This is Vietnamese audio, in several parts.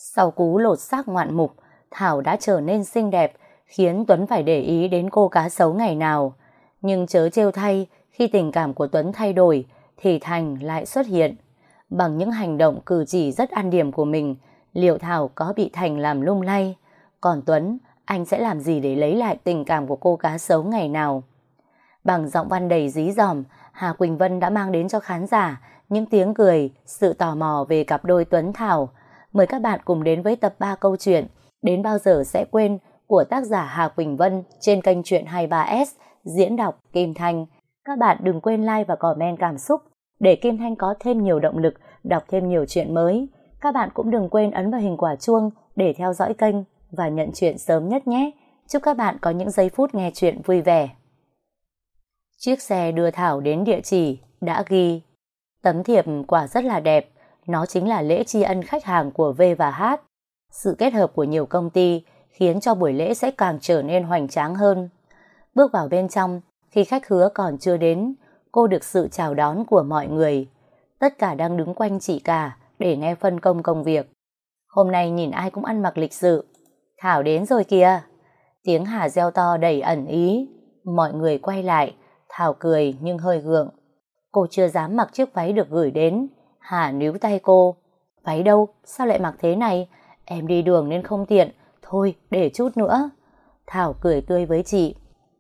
Sau cú lột xác ngoạn mục, Thảo đã trở nên xinh đẹp, khiến Tuấn phải để ý đến cô cá sấu ngày nào. Nhưng chớ trêu thay, khi tình cảm của Tuấn thay đổi, thì Thành lại xuất hiện. Bằng những hành động cử chỉ rất ăn điểm của mình, liệu Thảo có bị Thành làm lung lay? Còn Tuấn, anh sẽ làm gì để lấy lại tình cảm của cô cá sấu ngày nào? Bằng giọng văn đầy dí dỏm, Hà Quỳnh Vân đã mang đến cho khán giả những tiếng cười, sự tò mò về cặp đôi Tuấn Thảo. Mời các bạn cùng đến với tập 3 câu chuyện Đến Bao Giờ Sẽ Quên của tác giả Hà Quỳnh Vân trên kênh Chuyện 23S, diễn đọc Kim Thanh. Các bạn đừng quên like và comment cảm xúc để Kim Thanh có thêm nhiều động lực đọc thêm nhiều chuyện mới. Các bạn cũng đừng quên ấn vào hình quả chuông để theo dõi kênh và nhận chuyện sớm nhất nhé. Chúc các bạn có những giây phút nghe chuyện vui vẻ. Chiếc xe đưa Thảo đến địa chỉ đã ghi. Tấm thiệp quả rất là đẹp, nó chính là lễ tri ân khách hàng của V và H. Sự kết hợp của nhiều công ty khiến cho buổi lễ sẽ càng trở nên hoành tráng hơn. Bước vào bên trong, khi khách hứa còn chưa đến, cô được sự chào đón của mọi người. Tất cả đang đứng quanh chị cả để nghe phân công công việc. Hôm nay nhìn ai cũng ăn mặc lịch sự. Thảo đến rồi kìa. Tiếng Hà reo to đầy ẩn ý. Mọi người quay lại. Thảo cười nhưng hơi gượng. Cô chưa dám mặc chiếc váy được gửi đến. Hà níu tay cô. Váy đâu? Sao lại mặc thế này? Em đi đường nên không tiện. Thôi để chút nữa. Thảo cười tươi với chị.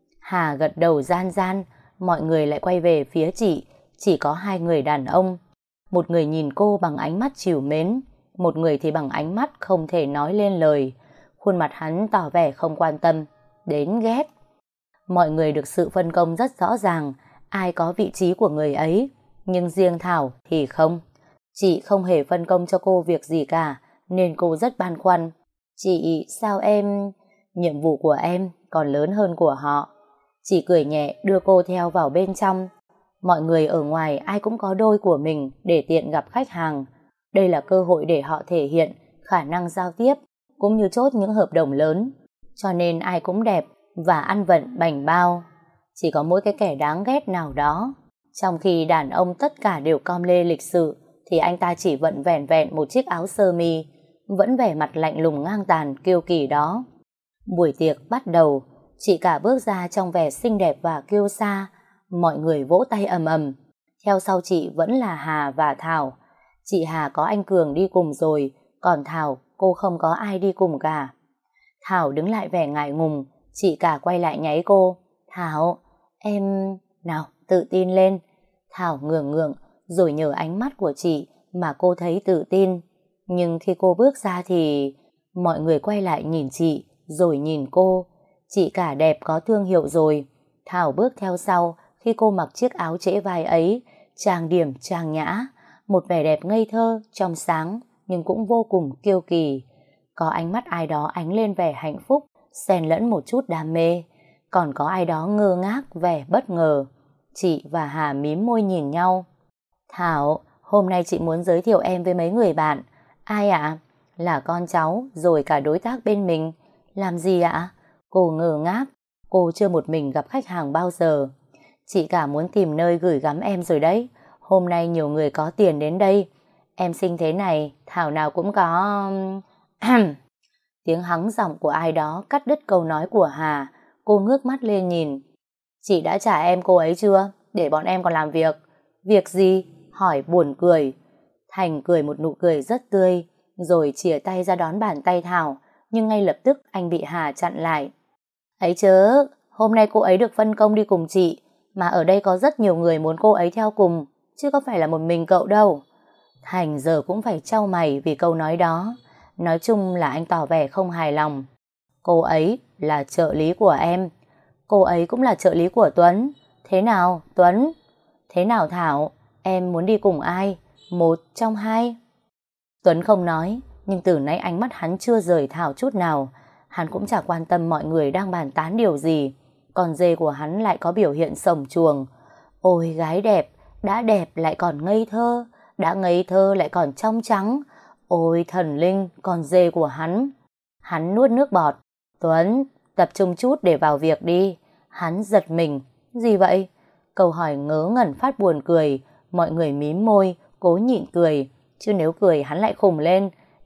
Hà gật đầu gian gian. Mọi người lại quay về phía chị. Chỉ có hai người đàn ông. Một người nhìn cô bằng ánh mắt trìu mến. Một người thì bằng ánh mắt không thể nói lên lời. Khuôn mặt hắn tỏ vẻ không quan tâm đến ghét. Mọi người được sự phân công rất rõ ràng, ai có vị trí của người ấy, nhưng riêng Thảo thì không. Chị không hề phân công cho cô việc gì cả, nên cô rất băn khoăn. Chị, sao em... Nhiệm vụ của em còn lớn hơn của họ. Chị cười nhẹ đưa cô theo vào bên trong. Mọi người ở ngoài ai cũng có đôi của mình để tiện gặp khách hàng. Đây là cơ hội để họ thể hiện khả năng giao tiếp, cũng như chốt những hợp đồng lớn. Cho nên ai cũng đẹp và ăn vận bảnh bao. Chỉ có mỗi cái kẻ đáng ghét nào đó. Trong khi đàn ông tất cả đều com lê lịch sự, thì anh ta chỉ vận vẻn vẹn một chiếc áo sơ mi, vẫn vẻ mặt lạnh lùng ngang tàn kiêu kỳ đó. Buổi tiệc bắt đầu. Chị cả bước ra trong vẻ xinh đẹp và kiêu sa. Mọi người vỗ tay ầm ầm. Theo sau chị vẫn là Hà và Thảo. Chị Hà có anh Cường đi cùng rồi, còn Thảo cô không có ai đi cùng cả. Thảo đứng lại vẻ ngại ngùng. Chị cả quay lại nháy cô. Thảo, em... Nào, tự tin lên. Thảo ngượng ngượng, rồi nhờ ánh mắt của chị mà cô thấy tự tin. Nhưng khi cô bước ra thì... Mọi người quay lại nhìn chị, rồi nhìn cô. Chị cả đẹp có thương hiệu rồi. Thảo bước theo sau khi cô mặc chiếc áo trễ vai ấy, trang điểm trang nhã, một vẻ đẹp ngây thơ, trong sáng, nhưng cũng vô cùng kiêu kỳ. Có ánh mắt ai đó ánh lên vẻ hạnh phúc, xen lẫn một chút đam mê. Còn có ai đó ngơ ngác, vẻ bất ngờ. Chị và Hà mím môi nhìn nhau. Thảo, hôm nay chị muốn giới thiệu em với mấy người bạn. Ai ạ? Là con cháu, rồi cả đối tác bên mình. Làm gì ạ? Cô ngơ ngác. Cô chưa một mình gặp khách hàng bao giờ. Chị cả muốn tìm nơi gửi gắm em rồi đấy. Hôm nay nhiều người có tiền đến đây. Em xinh thế này, Thảo nào cũng có... Tiếng hắng giọng của ai đó cắt đứt câu nói của Hà. Cô ngước mắt lên nhìn. Chị đã trả em cô ấy chưa? Để bọn em còn làm việc. Việc gì? Hỏi buồn cười. Thành cười một nụ cười rất tươi, rồi chìa tay ra đón bàn tay Thảo. Nhưng ngay lập tức anh bị Hà chặn lại. Ấy chớ, hôm nay cô ấy được phân công đi cùng chị, mà ở đây có rất nhiều người muốn cô ấy theo cùng, chứ có phải là một mình cậu đâu. Thành giờ cũng phải chau mày vì câu nói đó. Nói chung là anh tỏ vẻ không hài lòng. Cô ấy là trợ lý của em. Cô ấy cũng là trợ lý của Tuấn. Thế nào, Tuấn? Thế nào Thảo? Em muốn đi cùng ai? Một trong hai? Tuấn không nói, nhưng từ nãy ánh mắt hắn chưa rời Thảo chút nào. Hắn cũng chả quan tâm mọi người đang bàn tán điều gì. Còn dê của hắn lại có biểu hiện sổng chuồng. Ôi gái đẹp lại còn ngây thơ, đã ngây thơ lại còn trong trắng. Ôi thần linh, con dê của hắn. Hắn nuốt nước bọt. Tuấn, tập trung chút để vào việc đi. Hắn giật mình. Gì vậy? Câu hỏi ngớ ngẩn phát buồn cười. Mọi người mím môi, cố nhịn cười. Chứ nếu cười hắn lại khùng lên.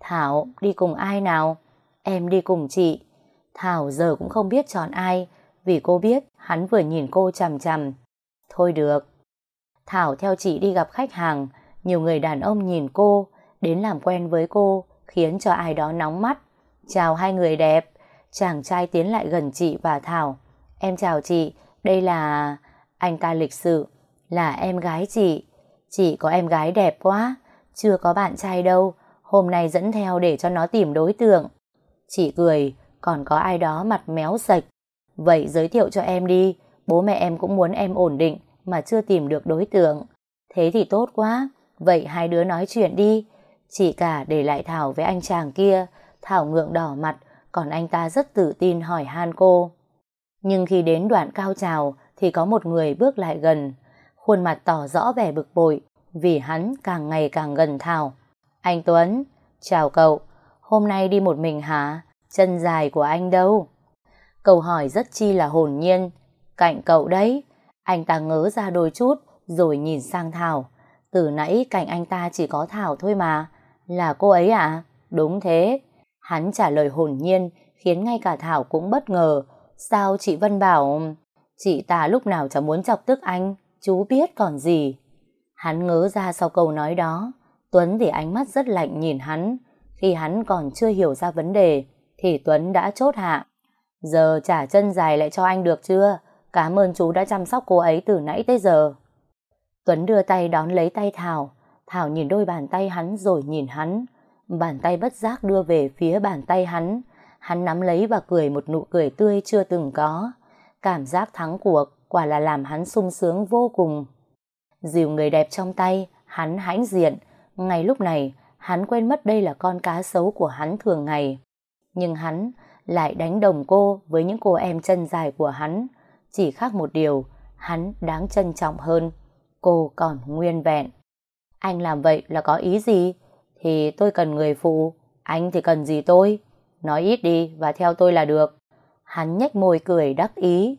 Thảo, đi cùng ai nào? Em đi cùng chị. Thảo giờ cũng không biết chọn ai, vì cô biết hắn vừa nhìn cô chằm chằm. Thôi được. Thảo theo chị đi gặp khách hàng, nhiều người đàn ông nhìn cô, đến làm quen với cô, khiến cho ai đó nóng mắt. Chào hai người đẹp. Chàng trai tiến lại gần chị và Thảo. Em chào chị, đây là... Anh ta lịch sự. Là em gái chị. Chị có em gái đẹp quá, chưa có bạn trai đâu, hôm nay dẫn theo để cho nó tìm đối tượng. Chị cười, còn có ai đó mặt méo sạch. Vậy giới thiệu cho em đi, bố mẹ em cũng muốn em ổn định mà chưa tìm được đối tượng. Thế thì tốt quá, vậy hai đứa nói chuyện đi. Chị cả để lại Thảo với anh chàng kia. Thảo ngượng đỏ mặt, còn anh ta rất tự tin hỏi han cô. Nhưng khi đến đoạn cao trào thì có một người bước lại gần, khuôn mặt tỏ rõ vẻ bực bội vì hắn càng ngày càng gần Thảo. Anh Tuấn, chào cậu, hôm nay đi một mình hả? Chân dài của anh đâu? Câu hỏi rất chi là hồn nhiên. Cạnh cậu đấy. Anh ta ngớ ra đôi chút rồi nhìn sang Thảo. Từ nãy cạnh anh ta chỉ có Thảo thôi mà. Là cô ấy à? Đúng thế. Hắn trả lời hồn nhiên khiến ngay cả Thảo cũng bất ngờ. Sao chị Vân bảo... Chị ta lúc nào chẳng muốn chọc tức anh, chú biết còn gì. Hắn ngớ ra sau câu nói đó. Tuấn thì ánh mắt rất lạnh nhìn hắn. Khi hắn còn chưa hiểu ra vấn đề thì Tuấn đã chốt hạ. Giờ trả chân dài lại cho anh được chưa? Cảm ơn chú đã chăm sóc cô ấy từ nãy tới giờ. Tuấn đưa tay đón lấy tay Thảo. Thảo nhìn đôi bàn tay hắn rồi nhìn hắn. Bàn tay bất giác đưa về phía bàn tay hắn. Hắn nắm lấy và cười một nụ cười tươi chưa từng có. Cảm giác thắng cuộc quả là làm hắn sung sướng vô cùng. Dìu người đẹp trong tay, hắn hãnh diện. Ngay lúc này, hắn quên mất đây là con cá sấu của hắn thường ngày. Nhưng hắn lại đánh đồng cô với những cô em chân dài của hắn. Chỉ khác một điều, hắn đáng trân trọng hơn. Cô còn nguyên vẹn. Anh làm vậy là có ý gì? Thì tôi cần người phụ, anh thì cần gì tôi? Nói ít đi và theo tôi là được. Hắn nhếch môi cười đắc ý.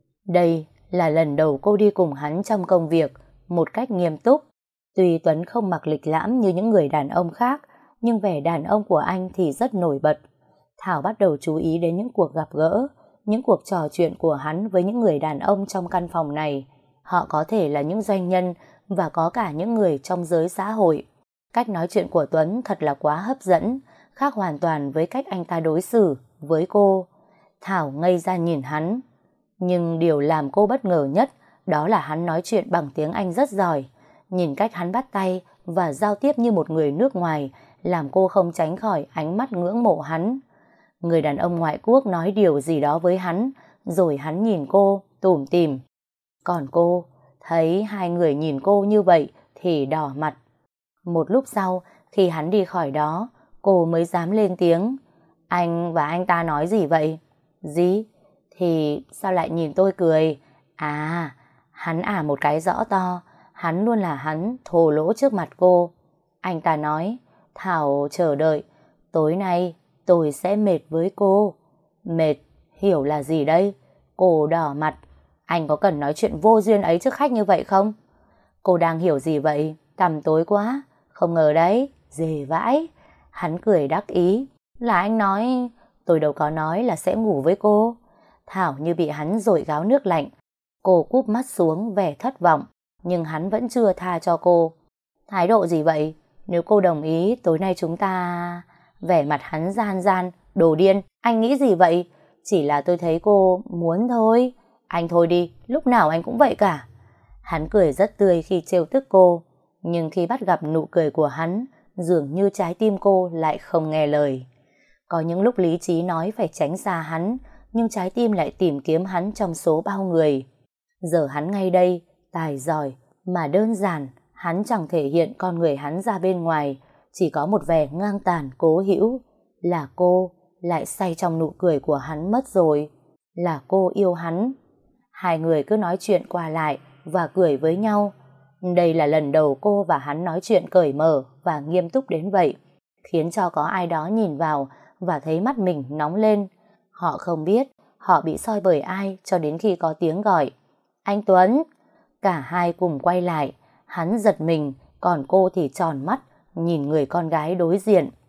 Đây là lần đầu cô đi cùng hắn trong công việc một cách nghiêm túc. Tuy Tuấn không mặc lịch lãm như những người đàn ông khác, nhưng vẻ đàn ông của anh thì rất nổi bật. Thảo bắt đầu chú ý đến những cuộc gặp gỡ, những cuộc trò chuyện của hắn với những người đàn ông trong căn phòng này. Họ có thể là những doanh nhân và có cả những người trong giới xã hội. Cách nói chuyện của Tuấn thật là quá hấp dẫn, khác hoàn toàn với cách anh ta đối xử với cô. Thảo ngây ra nhìn hắn. Nhưng điều làm cô bất ngờ nhất đó là hắn nói chuyện bằng tiếng Anh rất giỏi. Nhìn cách hắn bắt tay và giao tiếp như một người nước ngoài làm cô không tránh khỏi ánh mắt ngưỡng mộ hắn. Người đàn ông ngoại quốc nói điều gì đó với hắn, rồi hắn nhìn cô tủm tỉm. Còn cô thấy hai người nhìn cô như vậy thì đỏ mặt. Một lúc sau, khi hắn đi khỏi đó, cô mới dám lên tiếng. Anh và anh ta nói gì vậy? Gì? Thì sao lại nhìn tôi cười? À, hắn một cái rõ to. Hắn luôn là hắn thô lỗ trước mặt cô. Anh ta nói, Thảo chờ đợi. Tối nay tôi sẽ mệt với cô. Mệt, hiểu là gì đây? Cô đỏ mặt. Anh có cần nói chuyện vô duyên ấy trước khách như vậy không? Cô đang hiểu gì vậy? Tầm tối quá. Không ngờ đấy, dề vãi. Hắn cười đắc ý. Là anh nói, tôi đâu có nói là sẽ ngủ với cô. Thảo như bị hắn dội gáo nước lạnh. Cô cúp mắt xuống vẻ thất vọng, nhưng hắn vẫn chưa tha cho cô. Thái độ gì vậy? Nếu cô đồng ý, tối nay chúng ta... Vẻ mặt hắn gian gian, đồ điên, anh nghĩ gì vậy? Chỉ là tôi thấy cô muốn thôi. Anh thôi đi, lúc nào anh cũng vậy cả. Hắn cười rất tươi khi trêu tức cô, nhưng khi bắt gặp nụ cười của hắn, dường như trái tim cô lại không nghe lời. Có những lúc lý trí nói phải tránh xa hắn, nhưng trái tim lại tìm kiếm hắn trong số bao người. Giờ hắn ngay đây, tài giỏi, mà đơn giản, hắn chẳng thể hiện con người hắn ra bên ngoài, chỉ có một vẻ ngang tàn cố hữu. Là cô lại say trong nụ cười của hắn mất rồi. Là cô yêu hắn. Hai người cứ nói chuyện qua lại và cười với nhau. Đây là lần đầu cô và hắn nói chuyện cởi mở và nghiêm túc đến vậy, khiến cho có ai đó nhìn vào và thấy mắt mình nóng lên. Họ không biết họ bị soi bởi ai cho đến khi có tiếng gọi. Anh Tuấn! Cả hai cùng quay lại. Hắn giật mình, còn cô thì tròn mắt nhìn người con gái đối diện.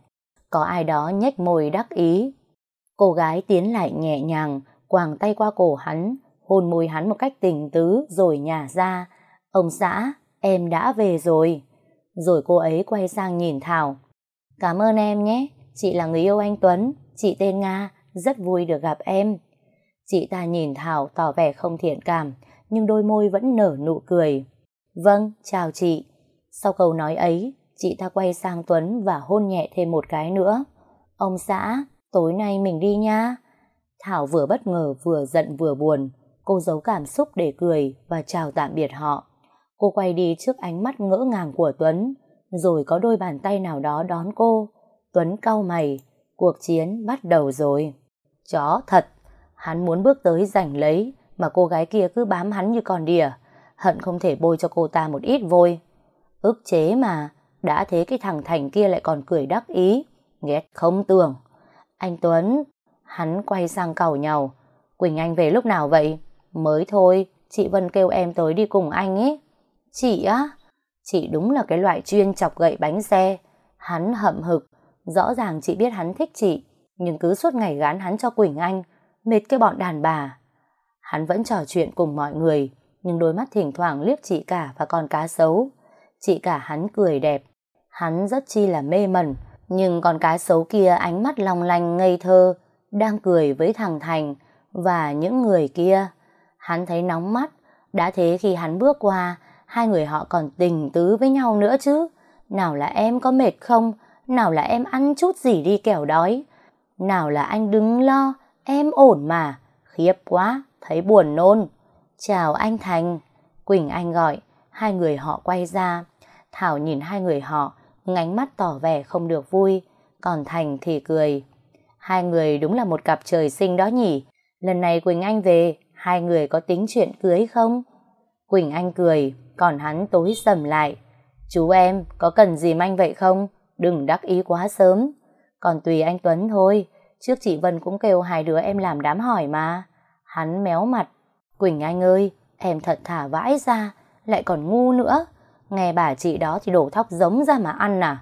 có ai đó nhếch môi đắc ý. Cô gái tiến lại nhẹ nhàng, quàng tay qua cổ hắn, hôn môi hắn một cách tình tứ rồi nhả ra. Ông xã, em đã về rồi. Rồi cô ấy quay sang nhìn Thảo. Cảm ơn em nhé, chị là người yêu anh Tuấn, chị tên Nga, rất vui được gặp em. Chị ta nhìn Thảo tỏ vẻ không thiện cảm, nhưng đôi môi vẫn nở nụ cười. Vâng, chào chị. Sau câu nói ấy, chị ta quay sang Tuấn và hôn nhẹ thêm một cái nữa. Ông xã, tối nay mình đi nha. Thảo vừa bất ngờ vừa giận vừa buồn. Cô giấu cảm xúc để cười và chào tạm biệt họ. Cô quay đi trước ánh mắt ngỡ ngàng của Tuấn, rồi có đôi bàn tay nào đó đón cô. Tuấn cau mày, cuộc chiến bắt đầu rồi. Chó thật, hắn muốn bước tới giành lấy, mà cô gái kia cứ bám hắn như con đỉa, hận không thể bôi cho cô ta một ít vôi. Ức chế mà, đã thế cái thằng Thành kia lại còn cười đắc ý, ghét không tưởng. Anh Tuấn, hắn quay sang càu nhàu. Quỳnh Anh về lúc nào vậy? Mới thôi, chị Vân kêu em tới đi cùng anh ấy. Chị á? Chị đúng là cái loại chuyên chọc gậy bánh xe. Hắn hậm hực, rõ ràng chị biết hắn thích chị, nhưng cứ suốt ngày gán hắn cho Quỳnh Anh, mệt cái bọn đàn bà. Hắn vẫn trò chuyện cùng mọi người, nhưng đôi mắt thỉnh thoảng liếc chị cả và con cá sấu. Chị cả hắn cười đẹp, hắn rất chi là mê mẩn, nhưng con cá sấu kia ánh mắt long lanh ngây thơ, đang cười với thằng Thành và những người kia. Hắn thấy nóng mắt, đã thế khi hắn bước qua, hai người họ còn tình tứ với nhau nữa chứ. Nào là em có mệt không, nào là em ăn chút gì đi kẻo đói, nào là anh đừng lo, em ổn mà. Khiếp quá, thấy buồn nôn. Chào anh Thành. Quỳnh Anh gọi. Hai người họ quay ra. Thảo nhìn hai người họ, nhưng ánh mắt tỏ vẻ không được vui. Còn Thành thì cười. Hai người đúng là một cặp trời sinh đó nhỉ. Lần này Quỳnh Anh về, hai người có tính chuyện cưới không? Quỳnh Anh cười, còn hắn tối sầm lại. Chú em, có cần gì anh vậy không? Đừng đắc ý quá sớm. Còn tùy anh Tuấn thôi. Trước chị Vân cũng kêu hai đứa em làm đám hỏi mà. Hắn méo mặt. Quỳnh Anh ơi, em thật thả vãi ra, lại còn ngu nữa. Nghe bà chị đó thì đổ thóc giống ra mà ăn à?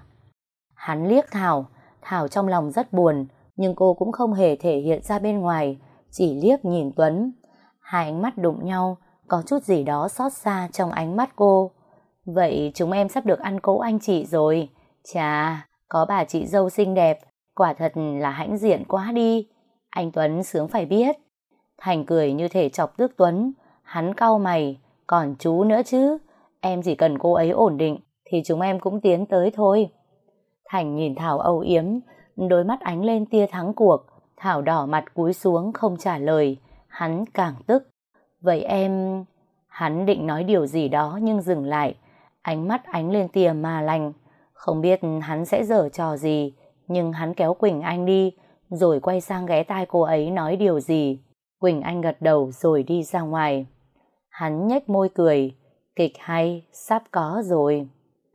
Hắn liếc Thảo. Thảo trong lòng rất buồn, nhưng cô cũng không hề thể hiện ra bên ngoài, chỉ liếc nhìn Tuấn. Hai ánh mắt đụng nhau, có chút gì đó xót xa trong ánh mắt cô. Vậy chúng em sắp được ăn cỗ anh chị rồi. Chà, có bà chị dâu xinh đẹp, quả thật là hãnh diện quá đi. Anh Tuấn sướng phải biết. Thành cười như thể chọc tức Tuấn. Hắn cau mày. Còn chú nữa chứ. Em chỉ cần cô ấy ổn định thì chúng em cũng tiến tới thôi. Thành nhìn Thảo âu yếm, đôi mắt ánh lên tia thắng cuộc. Thảo đỏ mặt cúi xuống không trả lời. Hắn càng tức. Vậy em... Hắn định nói điều gì đó nhưng dừng lại. Ánh mắt ánh lên tia ma lành. Không biết hắn sẽ giở trò gì, nhưng hắn kéo Quỳnh Anh đi, rồi quay sang ghé tai cô ấy nói điều gì. Quỳnh Anh gật đầu rồi đi ra ngoài. Hắn nhếch môi cười. Kịch hay, sắp có rồi.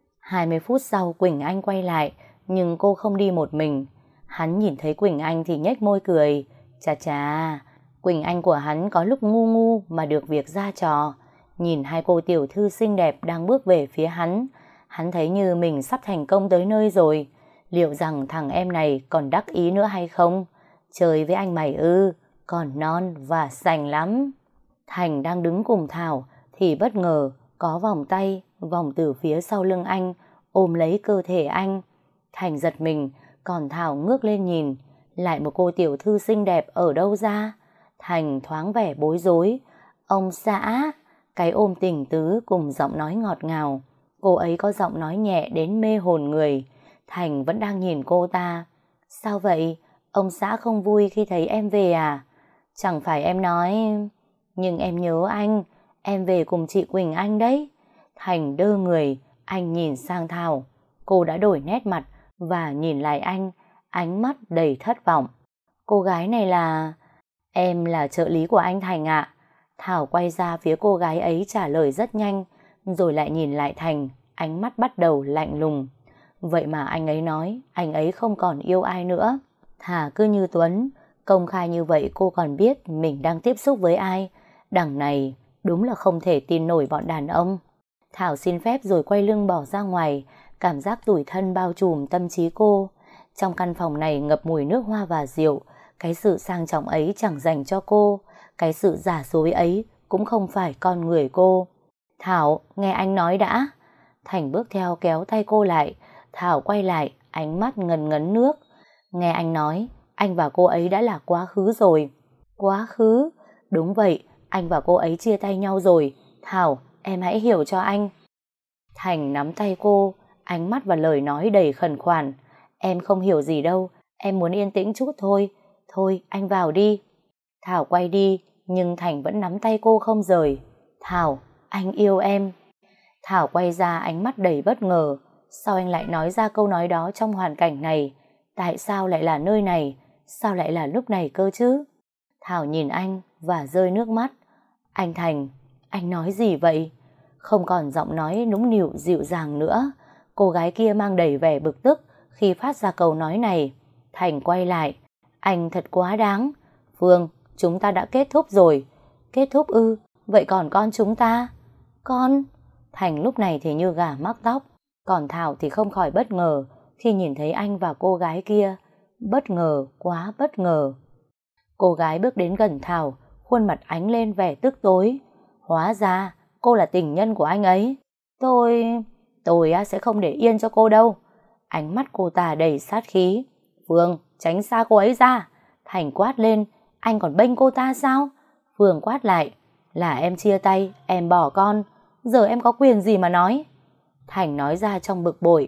20 phút sau Quỳnh Anh quay lại, nhưng cô không đi một mình. Hắn nhìn thấy Quỳnh Anh thì nhếch môi cười. Chà chà, Quỳnh Anh của hắn có lúc ngu ngu mà được việc ra trò. Nhìn hai cô tiểu thư xinh đẹp đang bước về phía hắn, hắn thấy như mình sắp thành công tới nơi rồi. Liệu rằng thằng em này còn đắc ý nữa hay không? Chơi với anh mày ư, còn non và sành lắm. Thành đang đứng cùng Thảo thì bất ngờ có vòng tay vòng từ phía sau lưng anh, ôm lấy cơ thể anh. Thành giật mình, còn Thảo ngước lên nhìn, lại một cô tiểu thư xinh đẹp ở đâu ra? Thành thoáng vẻ bối rối. Ông xã. Cái ôm tình tứ cùng giọng nói ngọt ngào. Cô ấy có giọng nói nhẹ đến mê hồn người. Thành vẫn đang nhìn cô ta. Sao vậy? Ông xã không vui khi thấy em về à? Chẳng phải em nói... Nhưng em nhớ anh, em về cùng chị Quỳnh Anh đấy. Thành đơ người, anh nhìn sang Thảo. Cô đã đổi nét mặt và nhìn lại anh, ánh mắt đầy thất vọng. Cô gái này là... Em là trợ lý của anh Thành ạ. Thảo quay ra phía cô gái ấy trả lời rất nhanh, rồi lại nhìn lại Thành, ánh mắt bắt đầu lạnh lùng. Vậy mà anh ấy nói anh ấy không còn yêu ai nữa. Thà cứ như Tuấn, công khai như vậy cô còn biết mình đang tiếp xúc với ai. Đằng này đúng là không thể tin nổi bọn đàn ông. Thảo xin phép rồi quay lưng bỏ ra ngoài, cảm giác tủi thân bao trùm tâm trí cô. Trong căn phòng này ngập mùi nước hoa và rượu. Cái sự sang trọng ấy chẳng dành cho cô. Cái sự giả dối ấy cũng không phải con người cô. Thảo, nghe anh nói đã. Thành bước theo kéo tay cô lại. Thảo quay lại, ánh mắt ngần ngấn nước. Nghe anh nói, anh và cô ấy đã là quá khứ rồi. Quá khứ? Đúng vậy, anh và cô ấy chia tay nhau rồi. Thảo, em hãy hiểu cho anh. Thành nắm tay cô, ánh mắt và lời nói đầy khẩn khoản. Em không hiểu gì đâu, em muốn yên tĩnh chút thôi. Thôi, anh vào đi. Thảo quay đi, nhưng Thành vẫn nắm tay cô không rời. Thảo, anh yêu em. Thảo quay ra, ánh mắt đầy bất ngờ. Sao anh lại nói ra câu nói đó trong hoàn cảnh này? Tại sao lại là nơi này? Sao lại là lúc này cơ chứ? Thảo nhìn anh và rơi nước mắt. Anh Thành, anh nói gì vậy? Không còn giọng nói nũng nịu dịu dàng nữa. Cô gái kia mang đầy vẻ bực tức khi phát ra câu nói này. Thành quay lại. Anh thật quá đáng. Phương, chúng ta đã kết thúc rồi. Kết thúc ư? Vậy còn con chúng ta? Con? Thành lúc này thì như gà mắc tóc. Còn Thảo thì không khỏi bất ngờ khi nhìn thấy anh và cô gái kia. Bất ngờ, quá bất ngờ. Cô gái bước đến gần Thảo, khuôn mặt ánh lên vẻ tức tối. Hóa ra, cô là tình nhân của anh ấy. Tôi sẽ không để yên cho cô đâu. Ánh mắt cô ta đầy sát khí. Phương, tránh xa cô ấy ra. Thành quát lên, anh còn bênh cô ta sao? Phương quát lại, là em chia tay, em bỏ con. Giờ em có quyền gì mà nói? Thành nói ra trong bực bội.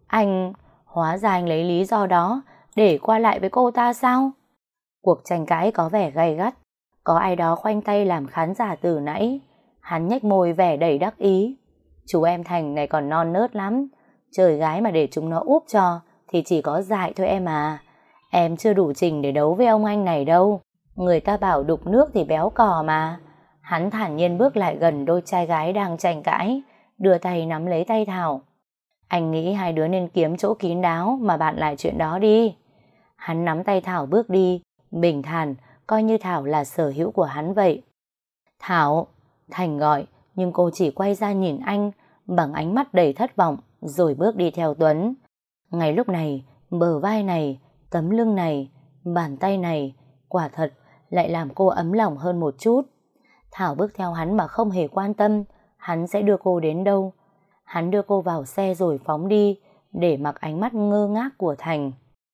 Hóa ra anh lấy lý do đó để qua lại với cô ta sao? Cuộc tranh cãi có vẻ gay gắt. Có ai đó khoanh tay làm khán giả từ nãy. Hắn nhếch môi vẻ đầy đắc ý. Chú em Thành này còn non nớt lắm. Trời gái mà để chúng nó úp cho thì chỉ có dại thôi em à. Em chưa đủ trình để đấu với ông anh này đâu. Người ta bảo đục nước thì béo cò mà. Hắn thản nhiên bước lại gần đôi trai gái đang tranh cãi, đưa tay nắm lấy tay Thảo. Anh nghĩ hai đứa nên kiếm chỗ kín đáo mà bạn lại chuyện đó đi. Hắn nắm tay Thảo bước đi, bình thản, coi như Thảo là sở hữu của hắn vậy. Thảo, Thành gọi, nhưng cô chỉ quay ra nhìn anh bằng ánh mắt đầy thất vọng, rồi bước đi theo Tuấn. Ngay lúc này, bờ vai này, tấm lưng này, bàn tay này, quả thật lại làm cô ấm lòng hơn một chút. Thảo bước theo hắn mà không hề quan tâm hắn sẽ đưa cô đến đâu. Hắn đưa cô vào xe rồi phóng đi, để mặc ánh mắt ngơ ngác của Thành.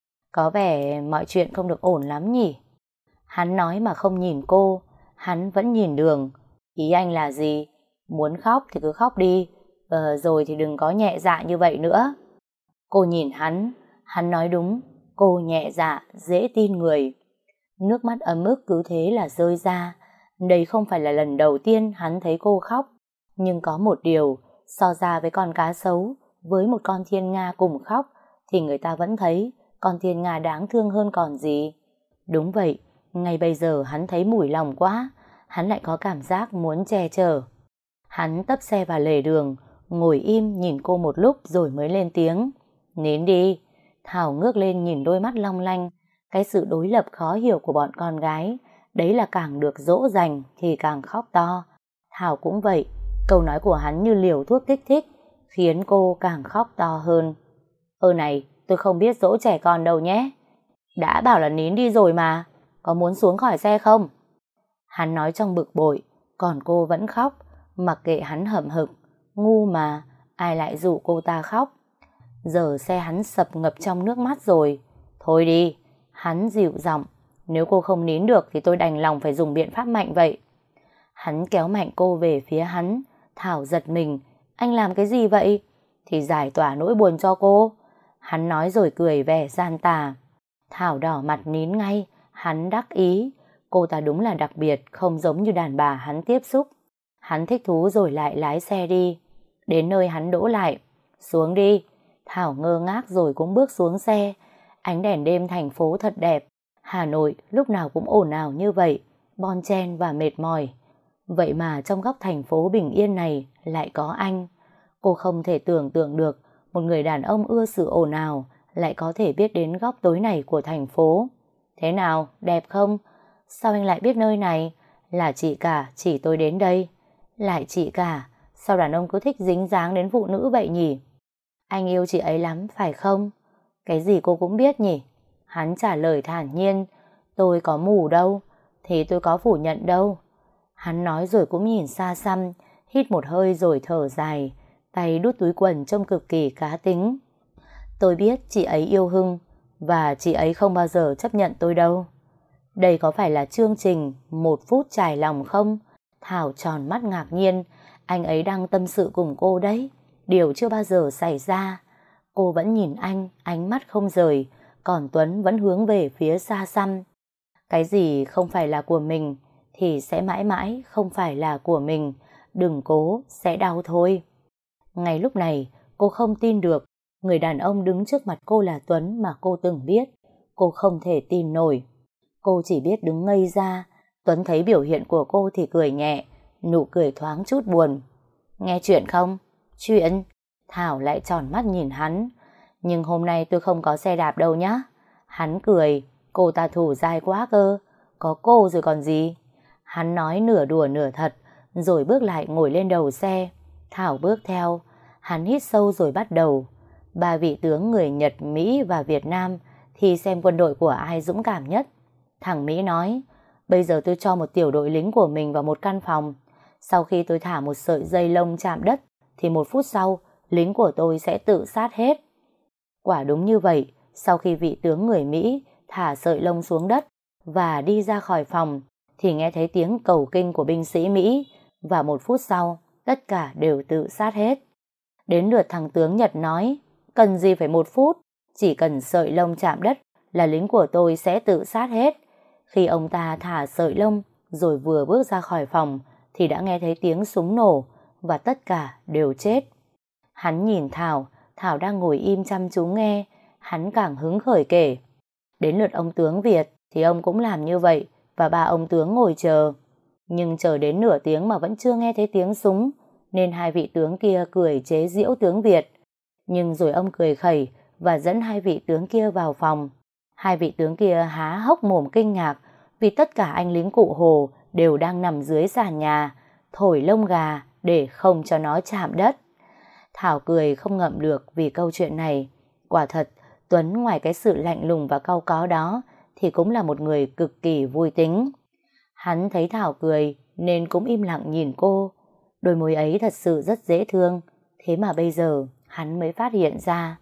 Có vẻ mọi chuyện không được ổn lắm nhỉ? Hắn nói mà không nhìn cô, hắn vẫn nhìn đường. Ý anh là gì? Muốn khóc thì cứ khóc đi, rồi thì đừng có nhẹ dạ như vậy nữa. Cô nhìn hắn nói đúng, cô nhẹ dạ, dễ tin người. Nước mắt ấm ức cứ thế là rơi ra. Đây không phải là lần đầu tiên hắn thấy cô khóc. Nhưng có một điều, so ra với con cá sấu, với một con thiên nga cùng khóc, thì người ta vẫn thấy con thiên nga đáng thương hơn còn gì. Đúng vậy, ngay bây giờ hắn thấy mủi lòng quá, hắn lại có cảm giác muốn che chở. Hắn tấp xe vào lề đường, ngồi im nhìn cô một lúc rồi mới lên tiếng. Nín đi. Thảo ngước lên nhìn đôi mắt long lanh, cái sự đối lập khó hiểu của bọn con gái. Đấy là càng được dỗ dành thì càng khóc to. Thảo cũng vậy, câu nói của hắn như liều thuốc kích thích, khiến cô càng khóc to hơn. Này, tôi không biết dỗ trẻ con đâu nhé. Đã bảo là nín đi rồi mà, có muốn xuống khỏi xe không? Hắn nói trong bực bội, còn cô vẫn khóc, mặc kệ hắn hậm hực. Ngu mà, ai lại dụ cô ta khóc? Giờ xe hắn sập ngập trong nước mắt rồi. Thôi đi, hắn dịu giọng. Nếu cô không nín được thì tôi đành lòng phải dùng biện pháp mạnh vậy. Hắn kéo mạnh cô về phía hắn. Thảo giật mình. Anh làm cái gì vậy? Thì giải tỏa nỗi buồn cho cô. Hắn nói rồi cười vẻ gian tà. Thảo đỏ mặt nín ngay. Hắn đắc ý. Cô ta đúng là đặc biệt, không giống như đàn bà hắn tiếp xúc. Hắn thích thú rồi lại lái xe đi. Đến nơi hắn đỗ lại. Xuống đi. Thảo ngơ ngác rồi cũng bước xuống xe. Ánh đèn đêm thành phố thật đẹp. Hà Nội lúc nào cũng ồn ào như vậy, bon chen và mệt mỏi. Vậy mà trong góc thành phố bình yên này lại có anh. Cô không thể tưởng tượng được một người đàn ông ưa sự ồn ào lại có thể biết đến góc tối này của thành phố. Thế nào, đẹp không? Sao anh lại biết nơi này? Là chị cả chỉ tôi đến đây. Lại chị cả, sao đàn ông cứ thích dính dáng đến phụ nữ vậy nhỉ? Anh yêu chị ấy lắm, phải không? Cái gì cô cũng biết nhỉ? Hắn trả lời thản nhiên. Tôi có mù đâu, thì tôi có phủ nhận đâu. Hắn nói rồi cũng nhìn xa xăm, hít một hơi rồi thở dài, tay đút túi quần trông cực kỳ cá tính. Tôi biết chị ấy yêu Hưng, và chị ấy không bao giờ chấp nhận tôi đâu. Đây có phải là chương trình 1 phút trải lòng không? Thảo tròn mắt ngạc nhiên, anh ấy đang tâm sự cùng cô đấy. Điều chưa bao giờ xảy ra. Cô vẫn nhìn anh, ánh mắt không rời, còn Tuấn vẫn hướng về phía xa xăm. Cái gì không phải là của mình thì sẽ mãi mãi không phải là của mình. Đừng cố, sẽ đau thôi. Ngay lúc này, cô không tin được người đàn ông đứng trước mặt cô là Tuấn mà cô từng biết. Cô không thể tin nổi. Cô chỉ biết đứng ngây ra. Tuấn thấy biểu hiện của cô thì cười nhẹ, nụ cười thoáng chút buồn. Nghe chuyện không? Chuyện? Thảo lại tròn mắt nhìn hắn. Nhưng hôm nay tôi không có xe đạp đâu nhá. Hắn cười, cô ta thủ dai quá cơ. Có cô rồi còn gì? Hắn nói nửa đùa nửa thật, rồi bước lại ngồi lên đầu xe. Thảo bước theo. Hắn hít sâu rồi bắt đầu. 3 vị tướng người Nhật, Mỹ và Việt Nam thì xem quân đội của ai dũng cảm nhất. Thằng Mỹ nói, bây giờ tôi cho một tiểu đội lính của mình vào một căn phòng. Sau khi tôi thả một sợi dây lông chạm đất, thì 1 phút sau, lính của tôi sẽ tự sát hết. Quả đúng như vậy, sau khi vị tướng người Mỹ thả sợi lông xuống đất và đi ra khỏi phòng, thì nghe thấy tiếng cầu kinh của binh sĩ Mỹ, và 1 phút sau, tất cả đều tự sát hết. Đến lượt thằng tướng Nhật nói, cần gì phải 1 phút, chỉ cần sợi lông chạm đất là lính của tôi sẽ tự sát hết. Khi ông ta thả sợi lông rồi vừa bước ra khỏi phòng thì đã nghe thấy tiếng súng nổ và tất cả đều chết. Hắn nhìn Thảo, Thảo đang ngồi im chăm chú nghe, hắn càng hứng khởi kể. Đến lượt ông tướng Việt thì ông cũng làm như vậy và 3 ông tướng ngồi chờ. Nhưng chờ đến nửa tiếng mà vẫn chưa nghe thấy tiếng súng, nên 2 vị tướng kia cười chế giễu tướng Việt. Nhưng rồi ông cười khẩy và dẫn 2 vị tướng kia vào phòng. 2 vị tướng kia há hốc mồm kinh ngạc vì tất cả anh lính cụ Hồ đều đang nằm dưới sàn nhà, thổi lông gà để không cho nó chạm đất. Thảo cười không ngậm được vì câu chuyện này. Quả thật, Tuấn ngoài cái sự lạnh lùng và cau có đó thì cũng là một người cực kỳ vui tính. Hắn thấy Thảo cười nên cũng im lặng nhìn cô. Đôi môi ấy thật sự rất dễ thương, thế mà bây giờ hắn mới phát hiện ra.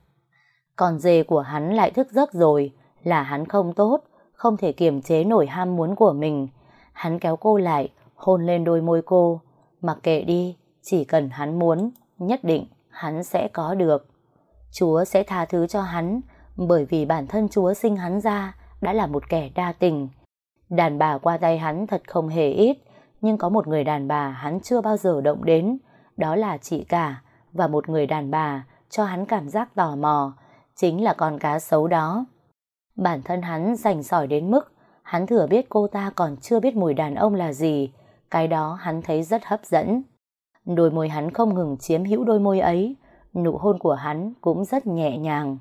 Con dê của hắn lại thức giấc rồi, là hắn không tốt, không thể kiềm chế nổi ham muốn của mình. Hắn kéo cô lại, hôn lên đôi môi cô. Mặc kệ đi, chỉ cần hắn muốn, nhất định hắn sẽ có được. Chúa sẽ tha thứ cho hắn, bởi vì bản thân Chúa sinh hắn ra đã là một kẻ đa tình. Đàn bà qua tay hắn thật không hề ít, nhưng có một người đàn bà hắn chưa bao giờ động đến, đó là chị cả, và một người đàn bà cho hắn cảm giác tò mò, chính là con cá sấu đó. Bản thân hắn rành sỏi đến mức hắn thừa biết cô ta còn chưa biết mùi đàn ông là gì, cái đó hắn thấy rất hấp dẫn. Đôi môi hắn không ngừng chiếm hữu đôi môi ấy, nụ hôn của hắn cũng rất nhẹ nhàng.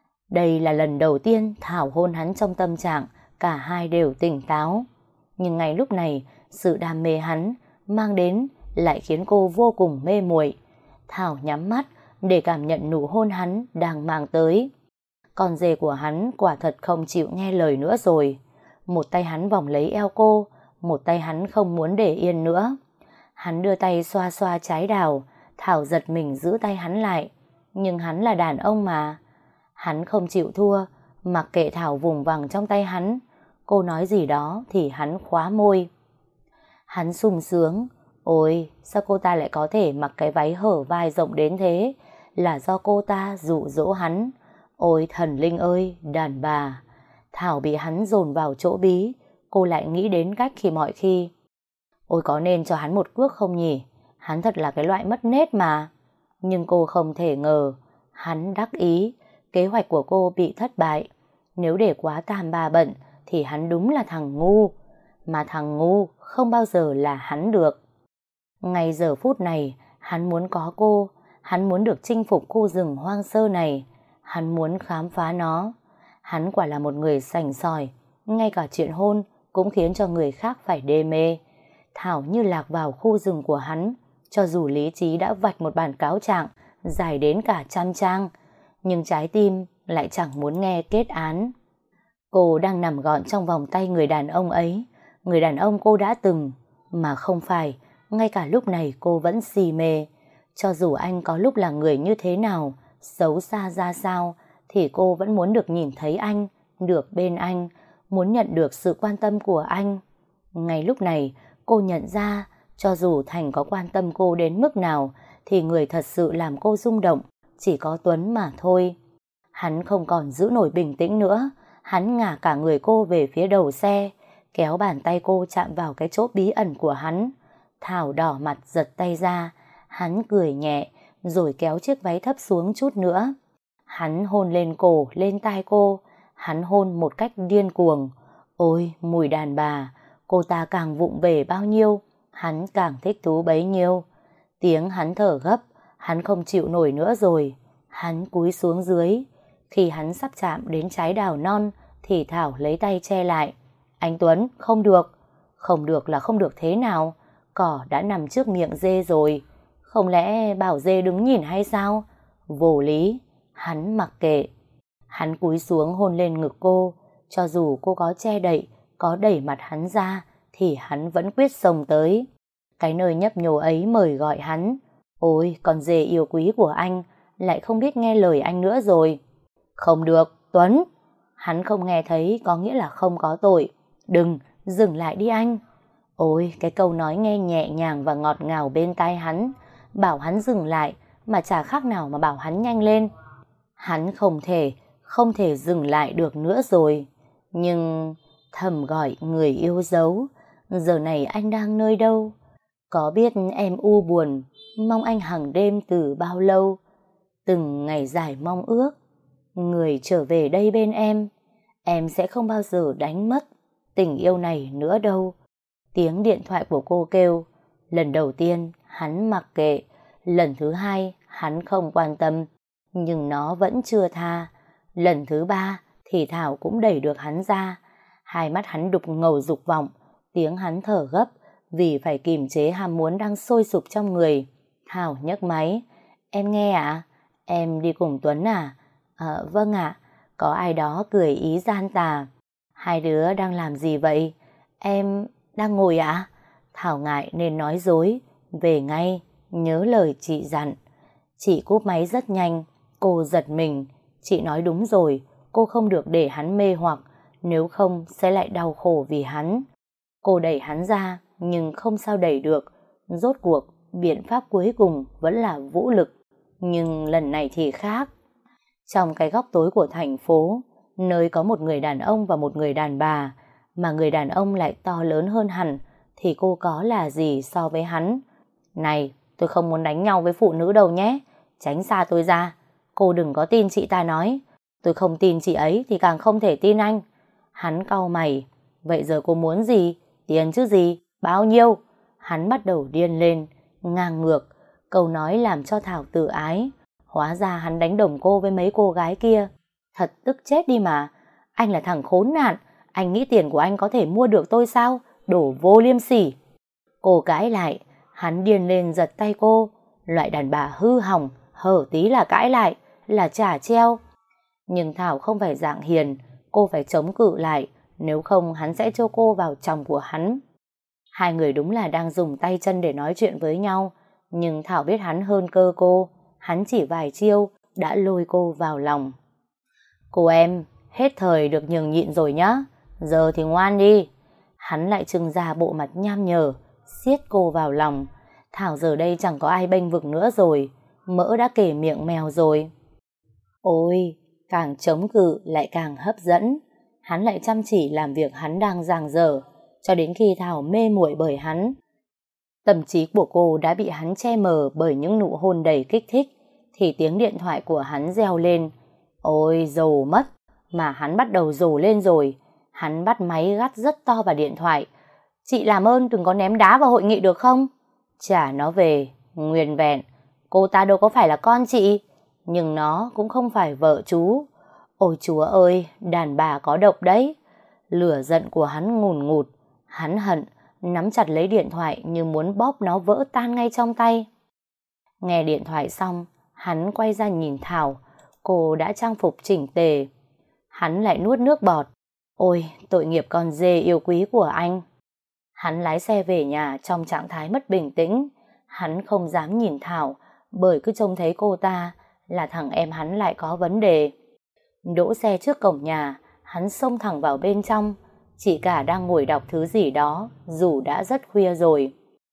Đây là lần đầu tiên Thảo hôn hắn trong tâm trạng cả hai đều tỉnh táo. Nhưng ngay lúc này, sự đam mê hắn mang đến lại khiến cô vô cùng mê muội. Thảo nhắm mắt để cảm nhận nụ hôn hắn đang mang tới. Con dê của hắn quả thật không chịu nghe lời nữa rồi. Một tay hắn vòng lấy eo cô, một tay hắn không muốn để yên nữa. Hắn đưa tay xoa xoa trái đào, Thảo giật mình giữ tay hắn lại. Nhưng hắn là đàn ông mà. Hắn không chịu thua, mặc kệ Thảo vùng vằng trong tay hắn. Cô nói gì đó thì hắn khóa môi. Hắn sung sướng. Ôi, sao cô ta lại có thể mặc cái váy hở vai rộng đến thế? Là do cô ta dụ dỗ hắn. Ôi thần linh ơi, đàn bà. Thảo bị hắn dồn vào chỗ bí. Cô lại nghĩ đến cách khi mọi khi. Ôi có nên cho hắn một cước không nhỉ? Hắn thật là cái loại mất nết mà. Nhưng cô không thể ngờ. Hắn đắc ý. Kế hoạch của cô bị thất bại. Nếu để quá tam ba bận thì hắn đúng là thằng ngu. Mà thằng ngu không bao giờ là hắn được. Ngay giờ phút này, hắn muốn có cô. Hắn muốn được chinh phục khu rừng hoang sơ này. Hắn muốn khám phá nó. Hắn quả là một người sành sỏi. Ngay cả chuyện hôn cũng khiến cho người khác phải đê mê. Thảo như lạc vào khu rừng của hắn. Cho dù lý trí đã vạch một bản cáo trạng dài đến cả 100 trang, nhưng trái tim lại chẳng muốn nghe kết án. Cô đang nằm gọn trong vòng tay người đàn ông ấy, người đàn ông cô đã từng, mà không phải, ngay cả lúc này cô vẫn si mê. Cho dù anh có lúc là người như thế nào, xấu xa ra sao, thì cô vẫn muốn được nhìn thấy anh, được bên anh, muốn nhận được sự quan tâm của anh. Ngay lúc này, cô nhận ra, cho dù Thành có quan tâm cô đến mức nào, thì người thật sự làm cô rung động chỉ có Tuấn mà thôi. Hắn không còn giữ nổi bình tĩnh nữa, hắn ngả cả người cô về phía đầu xe, kéo bàn tay cô chạm vào cái chỗ bí ẩn của hắn. Thảo đỏ mặt giật tay ra, hắn cười nhẹ, rồi kéo chiếc váy thấp xuống chút nữa. Hắn hôn lên cổ, lên tai cô, hắn hôn một cách điên cuồng. Ôi, mùi đàn bà, cô ta càng vụng về bao nhiêu, hắn càng thích thú bấy nhiêu. Tiếng hắn thở gấp, hắn không chịu nổi nữa rồi. Hắn cúi xuống dưới. Khi hắn sắp chạm đến trái đào non, thì Thảo lấy tay che lại. Anh Tuấn, không được. Không được là không được thế nào? Cỏ đã nằm trước miệng dê rồi. Không lẽ bảo dê đứng nhìn hay sao? Vô lý. Hắn mặc kệ. Hắn cúi xuống hôn lên ngực cô. Cho dù cô có che đậy, có đẩy mặt hắn ra, thì hắn vẫn quyết xông tới. Cái nơi nhấp nhô ấy mời gọi hắn. Ôi, con dê yêu quý của anh lại không biết nghe lời anh nữa rồi. Không được, Tuấn. Hắn không nghe thấy có nghĩa là không có tội. Đừng, dừng lại đi anh. Ôi, cái câu nói nghe nhẹ nhàng và ngọt ngào bên tai hắn, bảo hắn dừng lại mà chả khác nào mà bảo hắn nhanh lên. Hắn không thể dừng lại được nữa rồi. Nhưng thầm gọi người yêu dấu, giờ này anh đang nơi đâu? Có biết em u buồn, mong anh hàng đêm từ bao lâu? Từng ngày dài mong ước, người trở về đây bên em sẽ không bao giờ đánh mất tình yêu này nữa đâu. Tiếng điện thoại của cô kêu. Lần đầu tiên hắn mặc kệ, lần thứ hai hắn không quan tâm, nhưng nó vẫn chưa tha. Lần thứ ba thì Thảo cũng đẩy được hắn ra. Hai mắt hắn đục ngầu dục vọng, tiếng hắn thở gấp vì phải kìm chế ham muốn đang sôi sục trong người. Thảo nhấc máy. Em nghe ạ? Em đi cùng Tuấn à? Vâng ạ. Có ai đó cười ý gian tà. Hai đứa đang làm gì vậy? Em đang ngồi ạ? Thảo ngại nên nói dối. Về ngay, nhớ lời chị dặn. Chị cúp máy rất nhanh. Cô giật mình. Chị nói đúng rồi, cô không được để hắn mê hoặc, nếu không sẽ lại đau khổ vì hắn. Cô đẩy hắn ra, nhưng không sao đẩy được. Rốt cuộc, biện pháp cuối cùng vẫn là vũ lực. Nhưng lần này thì khác. Trong cái góc tối của thành phố, nơi có một người đàn ông và một người đàn bà, mà người đàn ông lại to lớn hơn hẳn, thì cô có là gì so với hắn? Này, tôi không muốn đánh nhau với phụ nữ đâu nhé. Tránh xa tôi ra. Cô đừng có tin chị ta nói. Tôi không tin chị ấy thì càng không thể tin anh. Hắn cau mày. Vậy giờ cô muốn gì? Tiền chứ gì? Bao nhiêu? Hắn bắt đầu điên lên, ngang ngược. Câu nói làm cho Thảo tự ái. Hóa ra hắn đánh đồng cô với mấy cô gái kia. Thật tức chết đi mà. Anh là thằng khốn nạn. Anh nghĩ tiền của anh có thể mua được tôi sao? Đổ vô liêm sỉ. Cô cãi lại. Hắn điên lên giật tay cô. Loại đàn bà hư hỏng, hở tí là cãi lại, là trả treo. Nhưng Thảo không phải dạng hiền, cô phải chống cự lại, nếu không hắn sẽ cho cô vào chồng của hắn. Hai người đúng là đang dùng tay chân để nói chuyện với nhau, nhưng Thảo biết hắn hơn cơ cô, hắn chỉ vài chiêu đã lôi cô vào lòng. Cô em, hết thời được nhường nhịn rồi nhá, giờ thì ngoan đi. Hắn lại trưng ra bộ mặt nham nhở, siết cô vào lòng. Thảo giờ đây chẳng có ai bênh vực nữa rồi, mỡ đã kể miệng mèo rồi. Ôi, càng chống cự lại càng hấp dẫn. Hắn lại chăm chỉ làm việc hắn đang dang dở, cho đến khi Thảo mê muội bởi hắn. Tâm trí của cô đã bị hắn che mờ bởi những nụ hôn đầy kích thích, thì tiếng điện thoại của hắn reo lên. Ôi, rồ mất, mà hắn bắt đầu rồ lên rồi. Hắn bắt máy gắt rất to vào điện thoại. Chị làm ơn đừng có ném đá vào hội nghị được không? Trả nó về, nguyên vẹn. Cô ta đâu có phải là con chị, nhưng nó cũng không phải vợ chú. Ôi chúa ơi, đàn bà có độc đấy. Lửa giận của hắn ngùn ngụt. Hắn hận, nắm chặt lấy điện thoại như muốn bóp nó vỡ tan ngay trong tay. Nghe điện thoại xong, hắn quay ra nhìn Thảo. cô đã trang phục chỉnh tề. Hắn lại nuốt nước bọt. Ôi, tội nghiệp con dê yêu quý của anh. Hắn lái xe về nhà trong trạng thái mất bình tĩnh. Hắn không dám nhìn Thảo, bởi cứ trông thấy cô ta là thằng em hắn lại có vấn đề. Đỗ xe trước cổng nhà, hắn xông thẳng vào bên trong. Chị cả đang ngồi đọc thứ gì đó, dù đã rất khuya rồi.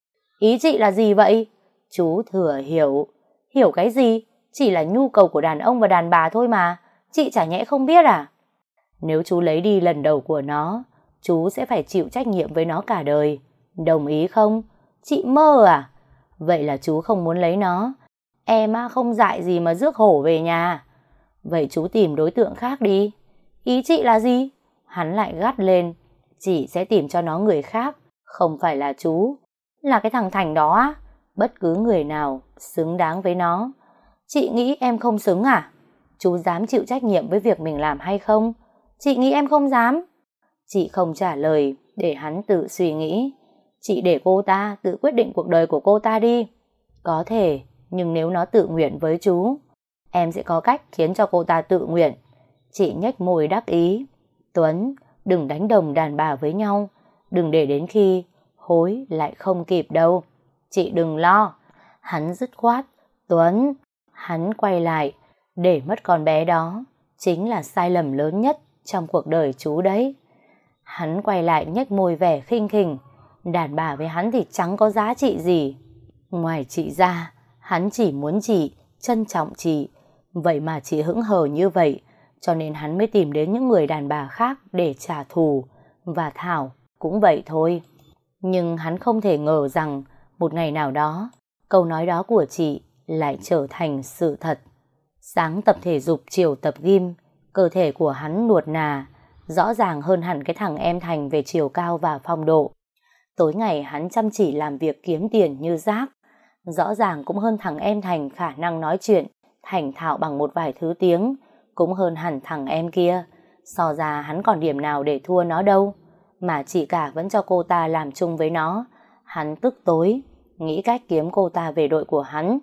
Ý chị là gì vậy? Chú Thừa hiểu. Hiểu cái gì? Chỉ là nhu cầu của đàn ông và đàn bà thôi mà. Chị chả nhẽ không biết à? Nếu chú lấy đi lần đầu của nó, chú sẽ phải chịu trách nhiệm với nó cả đời. Đồng ý không? Chị mơ à? Vậy là chú không muốn lấy nó. Em không dại gì mà rước hổ về nhà. Vậy chú tìm đối tượng khác đi. Ý chị là gì? Hắn lại gắt lên. Chị sẽ tìm cho nó người khác, không phải là chú. Là cái thằng Thành đó á. Bất cứ người nào xứng đáng với nó. Chị nghĩ em không xứng à? Chú dám chịu trách nhiệm với việc mình làm hay không? Chị nghĩ em không dám. Chị không trả lời, để hắn tự suy nghĩ. Chị để cô ta tự quyết định cuộc đời của cô ta đi. Có thể, nhưng nếu nó tự nguyện với chú, em sẽ có cách khiến cho cô ta tự nguyện. Chị nhếch môi đắc ý. Tuấn, đừng đánh đồng đàn bà với nhau. Đừng để đến khi hối lại không kịp đâu. Chị đừng lo. Hắn dứt khoát. Tuấn, hắn quay lại. Để mất con bé đó chính là sai lầm lớn nhất trong cuộc đời chú đấy. Hắn quay lại nhếch môi vẻ khinh khỉnh. Đàn bà với hắn thì chẳng có giá trị gì. Ngoài chị ra, hắn chỉ muốn chị trân trọng chị. Vậy mà chị hững hờ như vậy, cho nên hắn mới tìm đến những người đàn bà khác để trả thù. Và Thảo cũng vậy thôi. Nhưng hắn không thể ngờ rằng một ngày nào đó, câu nói đó của chị lại trở thành sự thật. Sáng tập thể dục, chiều tập gym, cơ thể của hắn nuột nà, rõ ràng hơn hẳn cái thằng em Thành về chiều cao và phong độ. Tối ngày hắn chăm chỉ làm việc kiếm tiền như rác, rõ ràng cũng hơn thằng em Thành khả năng nói chuyện thành thạo bằng một vài thứ tiếng, cũng hơn hẳn thằng em kia. So ra hắn còn điểm nào để thua nó đâu, mà chị cả vẫn cho cô ta làm chung với nó. Hắn tức tối, nghĩ cách kiếm cô ta về đội của hắn.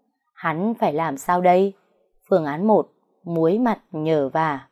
Hắn phải làm sao đây? Phương án 1, muối mặt nhờ vả.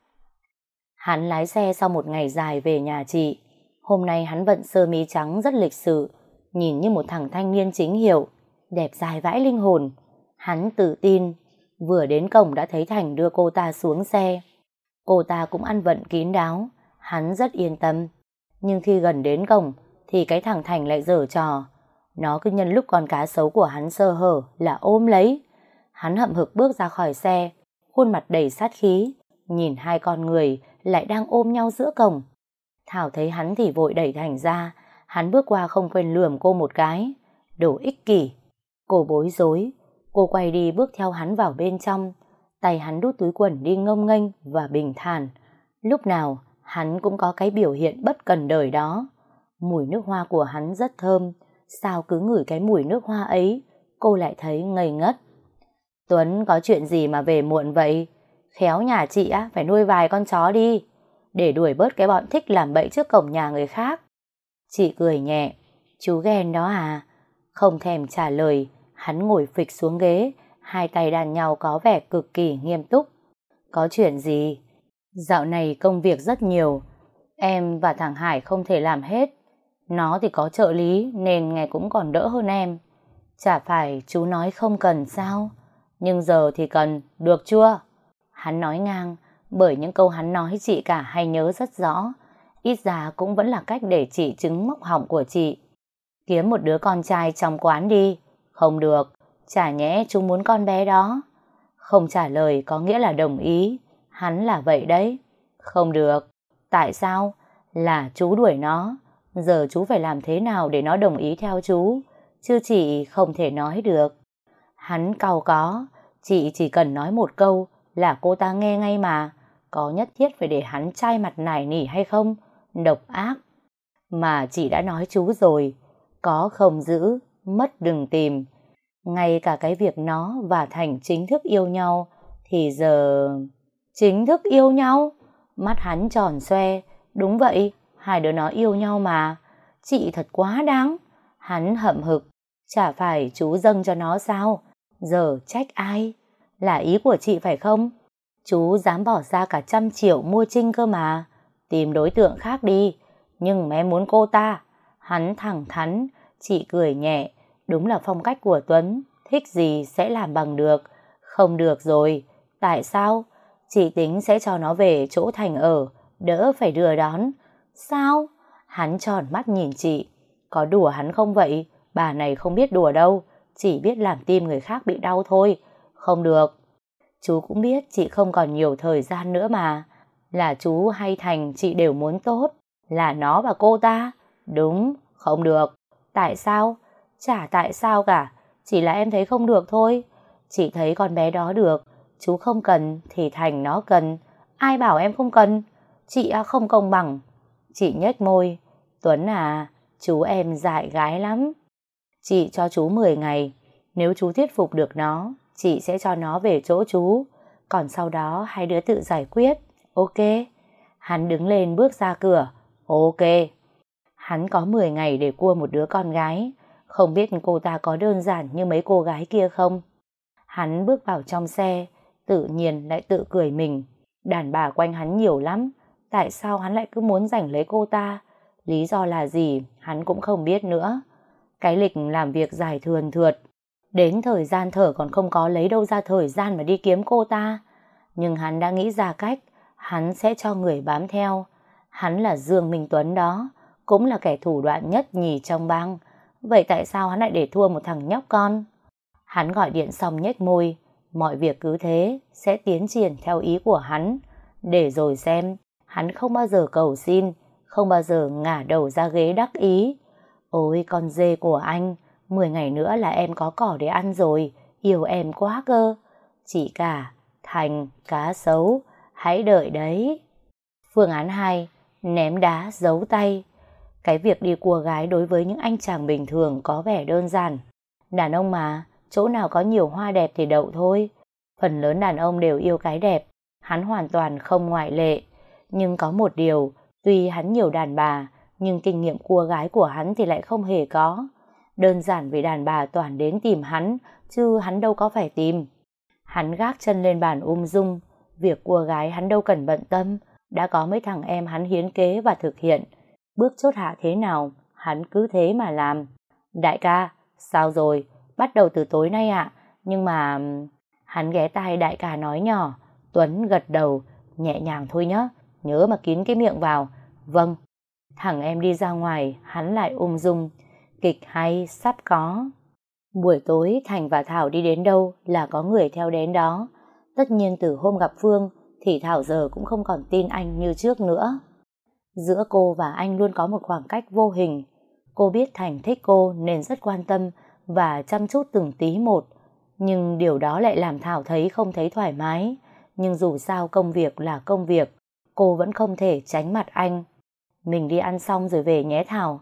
Hắn lái xe sau một ngày dài về nhà chị. Hôm nay hắn vận sơ mi trắng rất lịch sự, nhìn như một thằng thanh niên chính hiệu, đẹp dài vãi linh hồn. Hắn tự tin. Vừa đến cổng đã thấy Thành đưa cô ta xuống xe. Cô ta cũng ăn vận kín đáo, hắn rất yên tâm. Nhưng khi gần đến cổng thì cái thằng Thành lại giở trò. Nó cứ nhân lúc con cá sấu của hắn sơ hở là ôm lấy. Hắn hậm hực bước ra khỏi xe, khuôn mặt đầy sát khí, nhìn hai con người lại đang ôm nhau giữa cổng. Thảo thấy hắn thì vội đẩy Thành ra. Hắn bước qua không quên lườm cô một cái. Đồ ích kỷ. Cô bối rối. Cô quay đi bước theo hắn vào bên trong. Tay hắn đút túi quần đi ngông nghênh và bình thản. Lúc nào hắn cũng có cái biểu hiện bất cần đời đó. Mùi nước hoa của hắn rất thơm. Sao cứ ngửi cái mùi nước hoa ấy, cô lại thấy ngây ngất. Tuấn có chuyện gì mà về muộn vậy? Khéo nhà chị á phải nuôi vài con chó đi, để đuổi bớt cái bọn thích làm bậy trước cổng nhà người khác. Chị cười nhẹ. Chú ghen đó à? Không thèm trả lời, hắn ngồi phịch xuống ghế, hai tay đàn nhau có vẻ cực kỳ nghiêm túc. Có chuyện gì? Dạo này công việc rất nhiều, em và thằng Hải không thể làm hết. Nó thì có trợ lý nên nghe cũng còn đỡ hơn em. Chả phải chú nói không cần sao? Nhưng giờ thì cần, được chưa? Hắn nói ngang, bởi những câu hắn nói chị cả hay nhớ rất rõ. Ít ra cũng vẫn là cách để chị trứng móc họng của chị. Kiếm một đứa con trai trong quán đi. Không được, chả nhẽ chú muốn con bé đó? Không trả lời có nghĩa là đồng ý. Hắn là vậy đấy. Không được. Tại sao? Là chú đuổi nó. Giờ chú phải làm thế nào để nó đồng ý theo chú? Chứ chị không thể nói được. Hắn cau có. Chị chỉ cần nói một câu là cô ta nghe ngay mà. Có nhất thiết phải để hắn chai mặt nài nỉ hay không? Độc ác. Mà chị đã nói chú rồi, có không giữ, mất đừng tìm. Ngay cả cái việc nó và Thành chính thức yêu nhau thì giờ... Chính thức yêu nhau? Mắt hắn tròn xoe. Đúng vậy, hai đứa nó yêu nhau mà. Chị thật quá đáng. Hắn hậm hực. Chả phải chú dâng cho nó sao? Giờ trách ai? Là ý của chị phải không? Chú dám bỏ ra cả 100 triệu mua Trinh cơ mà. Tìm đối tượng khác đi. Nhưng mà em muốn cô ta. Hắn thẳng thắn. Chị cười nhẹ. Đúng là phong cách của Tuấn. Thích gì sẽ làm bằng được. Không được rồi. Tại sao? Chị tính sẽ cho nó về chỗ Thành ở. Đỡ phải đưa đón. Sao? Hắn tròn mắt nhìn chị. Có đùa hắn không vậy? Bà này không biết đùa đâu. Chỉ biết làm tim người khác bị đau thôi. Không được. Chú cũng biết chị không còn nhiều thời gian nữa mà. Là chú hay Thành chị đều muốn tốt. Là nó và cô ta. Đúng, không được. Tại sao? Chả tại sao cả. Chỉ là em thấy không được thôi. Chị thấy con bé đó được. Chú không cần thì Thành nó cần. Ai bảo em không cần? Chị không công bằng. Chị nhếch môi. Tuấn à, chú em dại gái lắm. Chị cho chú 10 ngày. Nếu chú thuyết phục được nó, chị sẽ cho nó về chỗ chú. Còn sau đó hai đứa tự giải quyết. Ok. Hắn đứng lên bước ra cửa. Ok. Hắn có 10 ngày để cua một đứa con gái. Không biết cô ta có đơn giản như mấy cô gái kia không? Hắn bước vào trong xe, tự nhiên lại tự cười mình. Đàn bà quanh hắn nhiều lắm. Tại sao hắn lại cứ muốn giành lấy cô ta? Lý do là gì hắn cũng không biết nữa. Cái lịch làm việc dài thườn thượt. Đến thời gian thở còn không có lấy đâu ra thời gian mà đi kiếm cô ta. Nhưng hắn đã nghĩ ra cách. Hắn sẽ cho người bám theo. Hắn là Dương Minh Tuấn đó. Cũng là kẻ thủ đoạn nhất nhì trong bang. Vậy tại sao hắn lại để thua một thằng nhóc con? Hắn gọi điện xong nhếch môi. Mọi việc cứ thế sẽ tiến triển theo ý của hắn. Để rồi xem. Hắn không bao giờ cầu xin. Không bao giờ ngả đầu ra ghế đắc ý. Ôi con dê của anh, 10 ngày nữa là em có cỏ để ăn rồi. Yêu em quá cơ. Chị cả, Thành, cá sấu. Hãy đợi đấy. Phương án 2. Ném đá giấu tay. Cái việc đi cua gái đối với những anh chàng bình thường có vẻ đơn giản. Đàn ông mà, chỗ nào có nhiều hoa đẹp thì đậu thôi. Phần lớn đàn ông đều yêu cái đẹp. Hắn hoàn toàn không ngoại lệ. Nhưng có một điều, tuy hắn nhiều đàn bà, nhưng kinh nghiệm cua gái của hắn thì lại không hề có. Đơn giản vì đàn bà toàn đến tìm hắn, chứ hắn đâu có phải tìm. Hắn gác chân lên bàn ung dung. Việc cua gái hắn đâu cần bận tâm. Đã có mấy thằng em hắn hiến kế và thực hiện. Bước chốt hạ thế nào, hắn cứ thế mà làm. Đại ca, sao rồi? Bắt đầu từ tối nay ạ. Nhưng mà... Hắn ghé tai đại ca nói nhỏ. Tuấn gật đầu, nhẹ nhàng thôi nhé. Nhớ mà kín cái miệng vào. Vâng. Thằng em đi ra ngoài, hắn lại ung dung. Kịch hay sắp có. Buổi tối Thành và Thảo đi đến đâu là có người theo đến đó. Tất nhiên từ hôm gặp Phương thì Thảo giờ cũng không còn tin anh như trước nữa. Giữa cô và anh luôn có một khoảng cách vô hình. Cô biết Thành thích cô nên rất quan tâm và chăm chút từng tí một. Nhưng điều đó lại làm Thảo không thấy thoải mái. Nhưng dù sao công việc là công việc, cô vẫn không thể tránh mặt anh. Mình đi ăn xong rồi về nhé Thảo.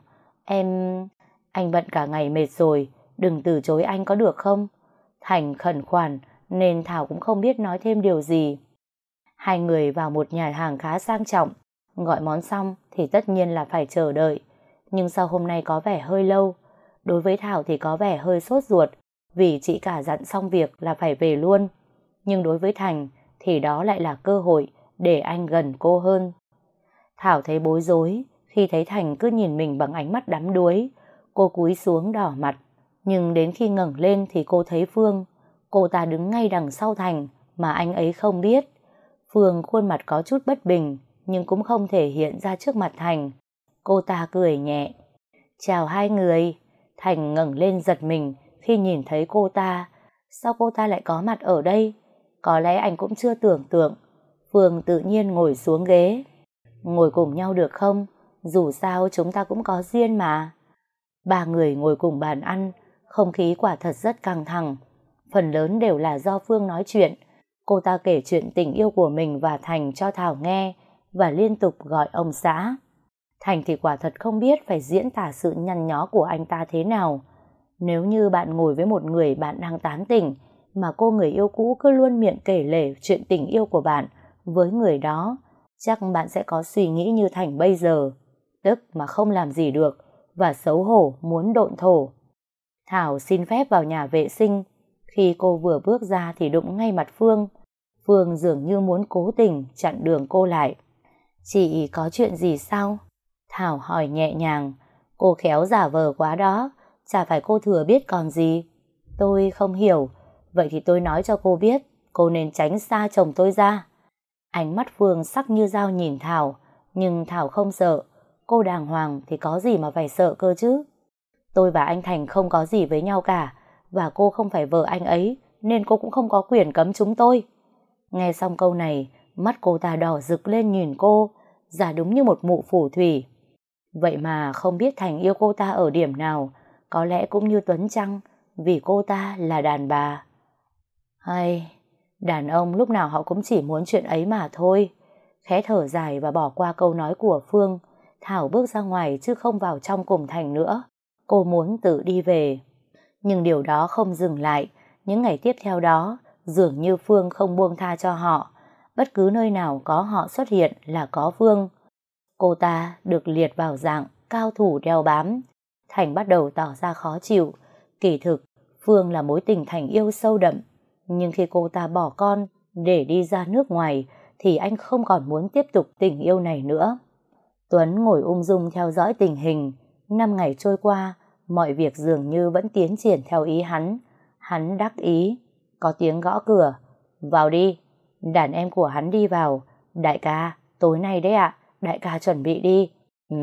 Anh bận cả ngày mệt rồi, đừng từ chối anh có được không? Thành khẩn khoản nên Thảo cũng không biết nói thêm điều gì. Hai người vào một nhà hàng khá sang trọng. Gọi món xong thì tất nhiên là phải chờ đợi. Nhưng sao hôm nay có vẻ hơi lâu? Đối với Thảo thì có vẻ hơi sốt ruột vì chị cả dặn xong việc là phải về luôn. Nhưng đối với Thành thì đó lại là cơ hội để anh gần cô hơn. Thảo thấy bối rối khi thấy Thành cứ nhìn mình bằng ánh mắt đắm đuối. Cô cúi xuống đỏ mặt. Nhưng đến khi ngẩng lên thì cô thấy Phương. Cô ta đứng ngay đằng sau Thành mà anh ấy không biết. Phương khuôn mặt có chút bất bình nhưng cũng không thể hiện ra trước mặt Thành. Cô ta cười nhẹ. Chào hai người. Thành ngẩng lên giật mình khi nhìn thấy cô ta. Sao cô ta lại có mặt ở đây? Có lẽ anh cũng chưa tưởng tượng. Phương tự nhiên ngồi xuống ghế. Ngồi cùng nhau được không? Dù sao chúng ta cũng có duyên mà. Ba người ngồi cùng bàn ăn. Không khí quả thật rất căng thẳng. Phần lớn đều là do Phương nói chuyện. Cô ta kể chuyện tình yêu của mình và Thành cho Thảo nghe và liên tục gọi ông xã. Thành thì quả thật không biết phải diễn tả sự nhăn nhó của anh ta thế nào. Nếu như bạn ngồi với một người bạn đang tán tỉnh mà cô người yêu cũ cứ luôn miệng kể lể chuyện tình yêu của bạn với người đó, chắc bạn sẽ có suy nghĩ như Thành bây giờ, tức mà không làm gì được và xấu hổ muốn độn thổ. Thảo xin phép vào nhà vệ sinh. Khi cô vừa bước ra thì đụng ngay mặt Phương. Phương dường như muốn cố tình chặn đường cô lại. Chị có chuyện gì sao? Thảo hỏi nhẹ nhàng. Cô khéo giả vờ quá đó, chả phải cô thừa biết còn gì. Tôi không hiểu. Vậy thì tôi nói cho cô biết, cô nên tránh xa chồng tôi ra. Ánh mắt Phương sắc như dao nhìn Thảo, nhưng Thảo không sợ. Cô đàng hoàng thì có gì mà phải sợ cơ chứ. Tôi và anh Thành không có gì với nhau cả, và cô không phải vợ anh ấy, nên cô cũng không có quyền cấm chúng tôi. Nghe xong câu này, mắt cô ta đỏ rực lên nhìn cô, giả đúng như một mụ phù thủy. Vậy mà không biết Thành yêu cô ta ở điểm nào, có lẽ cũng như Tuấn chăng, vì cô ta là đàn bà. Hay, đàn ông lúc nào họ cũng chỉ muốn chuyện ấy mà thôi. Khẽ thở dài và bỏ qua câu nói của Phương, Thảo bước ra ngoài chứ không vào trong cùng Thành nữa. Cô muốn tự đi về. Nhưng điều đó không dừng lại. Những ngày tiếp theo đó, dường như Phương không buông tha cho họ. Bất cứ nơi nào có họ xuất hiện là có Phương. Cô ta được liệt vào dạng cao thủ đeo bám. Thành bắt đầu tỏ ra khó chịu. Kỳ thực, Phương là mối tình Thành yêu sâu đậm. Nhưng khi cô ta bỏ con để đi ra nước ngoài, thì anh không còn muốn tiếp tục tình yêu này nữa. Tuấn ngồi ung dung theo dõi tình hình. 5 ngày trôi qua, mọi việc dường như vẫn tiến triển theo ý hắn. Hắn đắc ý. Có tiếng gõ cửa. Vào đi. Đàn em của hắn đi vào. Đại ca, tối nay đấy ạ. Đại ca chuẩn bị đi.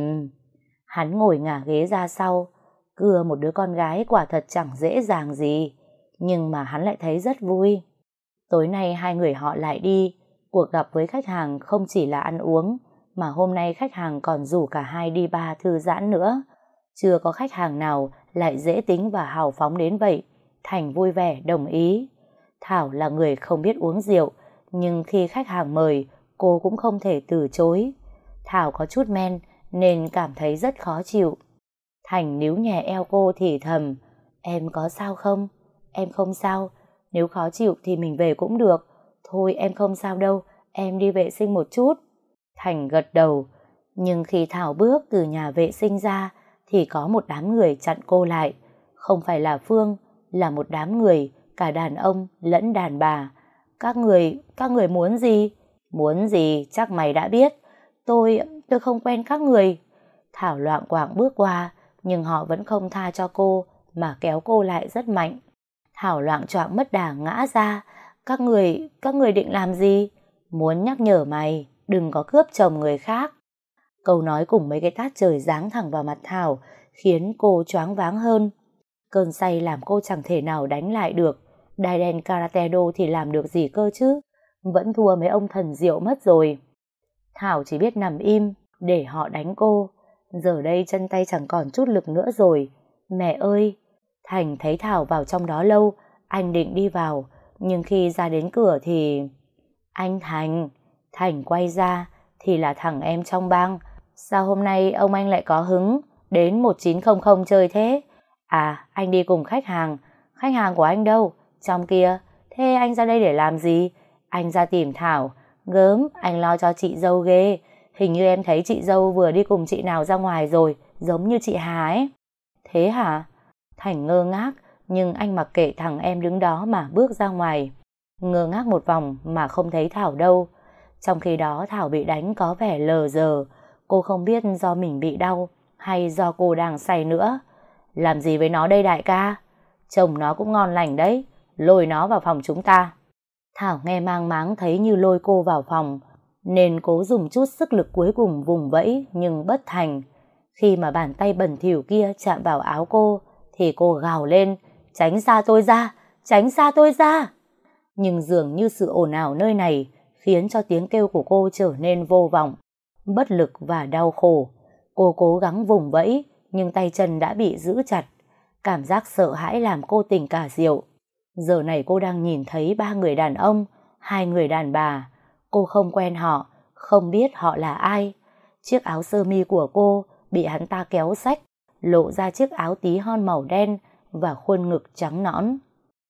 Hắn ngồi ngả ghế ra sau. Cưa một đứa con gái quả thật chẳng dễ dàng gì. Nhưng mà hắn lại thấy rất vui. Tối nay hai người họ lại đi. Cuộc gặp với khách hàng không chỉ là ăn uống, mà hôm nay khách hàng còn rủ cả hai đi bar thư giãn nữa. Chưa có khách hàng nào lại dễ tính và hào phóng đến vậy. Thành vui vẻ đồng ý. Thảo là người không biết uống rượu, nhưng khi khách hàng mời, cô cũng không thể từ chối. Thảo có chút men nên cảm thấy rất khó chịu. Thành níu nhẹ eo cô thì thầm. Em có sao không? Em không sao. Nếu khó chịu thì mình về cũng được. Thôi em không sao đâu, em đi vệ sinh một chút. Thành gật đầu. Nhưng khi Thảo bước từ nhà vệ sinh ra thì có một đám người chặn cô lại. Không phải là Phương, là một đám người, cả đàn ông lẫn đàn bà. Các người muốn gì? Muốn gì chắc mày đã biết. Tôi không quen các người. Thảo loạng choạng bước qua, nhưng họ vẫn không tha cho cô mà kéo cô lại rất mạnh. Thảo loạng choạng mất đà ngã ra. Các người định làm gì? Muốn nhắc nhở mày đừng có cướp chồng người khác. Câu nói cùng mấy cái tát trời giáng thẳng vào mặt Thảo khiến cô choáng váng hơn. Cơn say làm cô chẳng thể nào đánh lại được. Đai đen karate do thì làm được gì cơ chứ? Vẫn thua mấy ông thần rượu mất rồi. Thảo chỉ biết nằm im để họ đánh cô. Giờ đây chân tay chẳng còn chút lực nữa rồi. Mẹ ơi! Thành thấy Thảo vào trong đó lâu, anh định đi vào, nhưng khi ra đến cửa thì... Anh Thành! Thành quay ra thì là thằng em trong bang. Sao hôm nay ông anh lại có hứng đến 1900 chơi thế? À, anh đi cùng khách hàng. Khách hàng của anh đâu? Trong kia. Thế anh ra đây để làm gì? Anh ra tìm Thảo. Gớm, anh lo cho chị dâu ghê. Hình như em thấy chị dâu vừa đi cùng chị nào ra ngoài rồi, giống như chị Hà ấy. Thế hả? Thành ngơ ngác, nhưng anh mặc kệ thằng em đứng đó mà bước ra ngoài. Ngơ ngác một vòng mà không thấy Thảo đâu. Trong khi đó Thảo bị đánh có vẻ lờ dờ. Cô không biết do mình bị đau hay do cô đang say nữa. Làm gì với nó đây đại ca? Chồng nó cũng ngon lành đấy. Lôi nó vào phòng chúng ta. Thảo nghe mang máng thấy như lôi cô vào phòng, nên cố dùng chút sức lực cuối cùng vùng vẫy nhưng bất thành. Khi mà bàn tay bẩn thỉu kia chạm vào áo cô thì cô gào lên. Tránh xa tôi ra! Tránh xa tôi ra! Nhưng dường như sự ồn ào nơi này khiến cho tiếng kêu của cô trở nên vô vọng, bất lực và đau khổ. Cô cố gắng vùng vẫy nhưng tay chân đã bị giữ chặt. Cảm giác sợ hãi làm cô tỉnh cả rượu. Giờ này cô đang nhìn thấy 3 người đàn ông, 2 người đàn bà. Cô không quen họ, không biết họ là ai. Chiếc áo sơ mi của cô bị hắn ta kéo xách, lộ ra chiếc áo tí hon màu đen và khuôn ngực trắng nõn.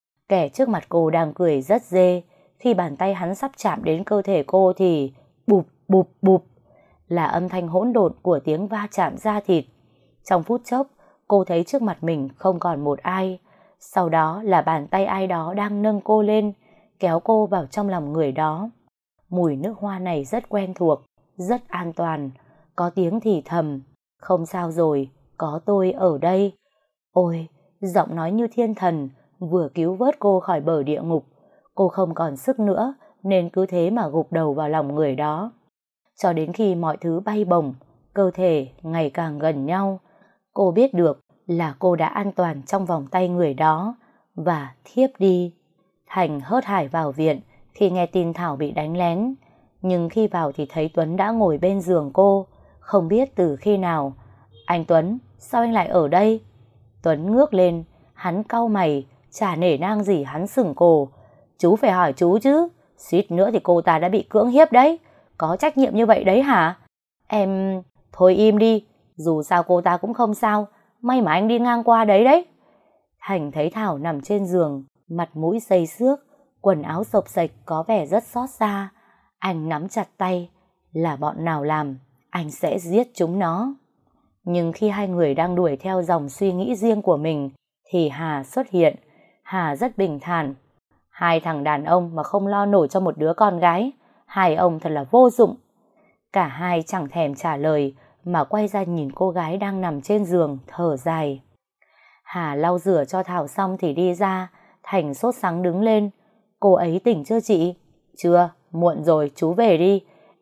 Kẻ trước mặt cô đang cười rất dê. Khi bàn tay hắn sắp chạm đến cơ thể cô thì bụp bụp bụp là âm thanh hỗn độn của tiếng va chạm da thịt. Trong phút chốc, cô thấy trước mặt mình không còn một ai. Sau đó là bàn tay ai đó đang nâng cô lên, kéo cô vào trong lòng người đó. Mùi nước hoa này rất quen thuộc, rất an toàn, có tiếng thì thầm, không sao rồi, có tôi ở đây. Ôi, giọng nói như thiên thần, vừa cứu vớt cô khỏi bờ địa ngục. Cô không còn sức nữa, nên cứ thế mà gục đầu vào lòng người đó. Cho đến khi mọi thứ bay bổng, cơ thể ngày càng gần nhau, cô biết được là cô đã an toàn trong vòng tay người đó, và thiếp đi. Thành hớt hải vào viện khi nghe tin Thảo bị đánh lén, nhưng khi vào thì thấy Tuấn đã ngồi bên giường cô, không biết từ khi nào. Anh Tuấn, sao anh lại ở đây? Tuấn ngước lên, hắn cau mày, chả nể nang gì hắn sửng cổ. Chú phải hỏi chú chứ, suýt nữa thì cô ta đã bị cưỡng hiếp đấy, có trách nhiệm như vậy đấy hả? Em... Thôi im đi, dù sao cô ta cũng không sao, may mà anh đi ngang qua đấy đấy. Thành thấy Thảo nằm trên giường, mặt mũi xây xước, quần áo xộc xệch có vẻ rất xót xa. Anh nắm chặt tay, là bọn nào làm, anh sẽ giết chúng nó. Nhưng khi hai người đang đuổi theo dòng suy nghĩ riêng của mình, thì Hà xuất hiện. Hà rất bình thản. Hai thằng đàn ông mà không lo nổi cho một đứa con gái, hai ông thật là vô dụng. Cả hai chẳng thèm trả lời, mà quay ra nhìn cô gái đang nằm trên giường, thở dài. Hà lau rửa cho Thảo xong thì đi ra. Thành sốt sắng đứng lên. Cô ấy tỉnh chưa chị? Chưa, muộn rồi, chú về đi.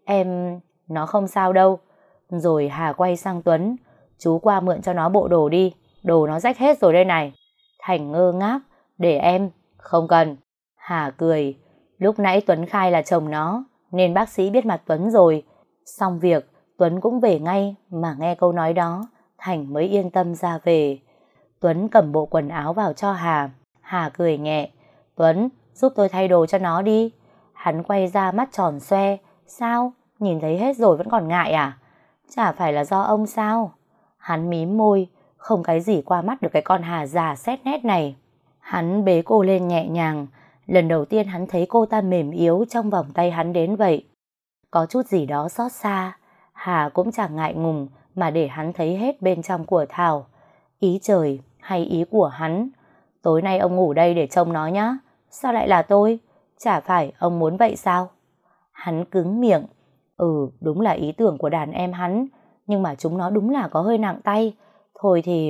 Nó không sao đâu. Rồi Hà quay sang Tuấn. Chú qua mượn cho nó bộ đồ đi, đồ nó rách hết rồi đây này. Thành ngơ ngác. Để em. Không cần. Hà cười. Lúc nãy Tuấn khai là chồng nó, nên bác sĩ biết mặt Tuấn rồi. Xong việc, Tuấn cũng về ngay, mà nghe câu nói đó, Thành mới yên tâm ra về. Tuấn cầm bộ quần áo vào cho Hà. Hà cười nhẹ. Tuấn, giúp tôi thay đồ cho nó đi. Hắn quay ra mắt tròn xoe. Sao? Nhìn thấy hết rồi vẫn còn ngại à? Chả phải là do ông sao? Hắn mím môi, không cái gì qua mắt được cái con Hà già xét nét này. Hắn bế cô lên nhẹ nhàng. Lần đầu tiên hắn thấy cô ta mềm yếu trong vòng tay hắn đến vậy. Có chút gì đó xót xa. Hà cũng chẳng ngại ngùng mà để hắn thấy hết bên trong của Thảo. Ý trời hay ý của hắn? Tối nay ông ngủ đây để trông nó nhá. Sao lại là tôi? Chả phải ông muốn vậy sao? Hắn cứng miệng. Đúng là ý tưởng của đàn em hắn, nhưng mà chúng nó đúng là có hơi nặng tay. Thôi thì...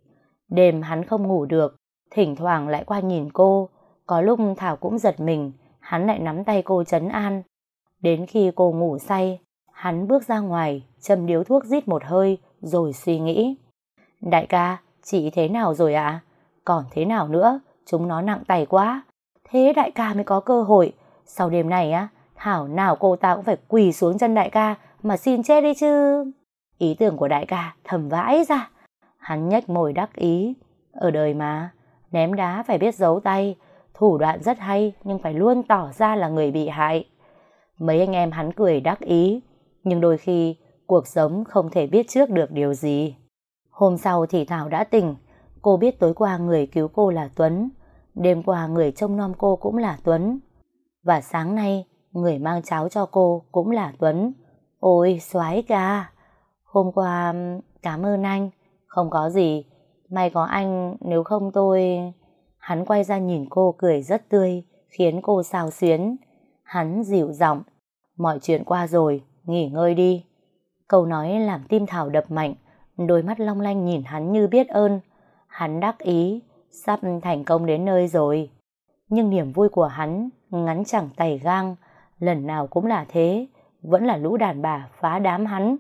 Đêm hắn không ngủ được, thỉnh thoảng lại qua nhìn cô. Có lúc Thảo cũng giật mình, hắn lại nắm tay cô trấn an. Đến khi cô ngủ say, hắn bước ra ngoài, châm điếu thuốc rít một hơi, rồi suy nghĩ. Đại ca, chị thế nào rồi ạ? Còn thế nào nữa, chúng nó nặng tay quá. Thế đại ca mới có cơ hội. Sau đêm này á, thảo nào cô ta cũng phải quỳ xuống chân đại ca mà xin chết đi chứ. Ý tưởng của đại ca thầm vãi ra. Hắn nhếch môi đắc ý. Ở đời mà, ném đá phải biết giấu tay. Thủ đoạn rất hay, nhưng phải luôn tỏ ra là người bị hại. Mấy anh em hắn cười đắc ý. Nhưng đôi khi cuộc sống không thể biết trước được điều gì. Hôm sau thì Thảo đã tỉnh. Cô biết tối qua người cứu cô là Tuấn, đêm qua người trông nom cô cũng là Tuấn, và sáng nay người mang cháo cho cô cũng là Tuấn. Ôi soái ca. Hôm qua cảm ơn anh. Không có gì, may có anh, nếu không tôi... Hắn quay ra nhìn cô cười rất tươi, khiến cô xao xuyến. Hắn dịu giọng. Mọi chuyện qua rồi, nghỉ ngơi đi. Câu nói làm tim Thảo đập mạnh. Đôi mắt long lanh nhìn hắn như biết ơn. Hắn đắc ý, sắp thành công đến nơi rồi. Nhưng niềm vui của hắn ngắn chẳng tày gang, lần nào cũng là thế, vẫn là lũ đàn bà phá đám hắn.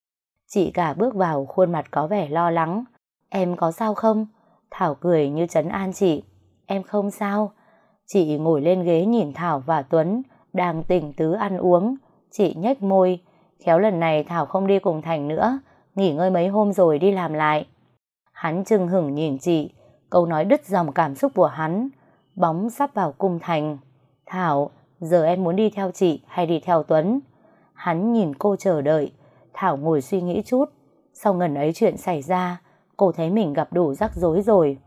Chị cả bước vào, khuôn mặt có vẻ lo lắng. Em có sao không? Thảo cười như trấn an chị. Em không sao. Chị ngồi lên ghế nhìn Thảo và Tuấn đang tỉnh tứ ăn uống. Chị nhếch môi. Khéo lần này Thảo không đi cùng Thành nữa, nghỉ ngơi mấy hôm rồi đi làm lại. Hắn chưng hửng nhìn chị. Câu nói đứt dòng cảm xúc của hắn. Bóng sắp vào cung Thành. Thảo, giờ em muốn đi theo chị hay đi theo Tuấn? Hắn nhìn cô chờ đợi. Thảo ngồi suy nghĩ chút. Sau ngần ấy chuyện xảy ra, cô thấy mình gặp đủ rắc rối rồi.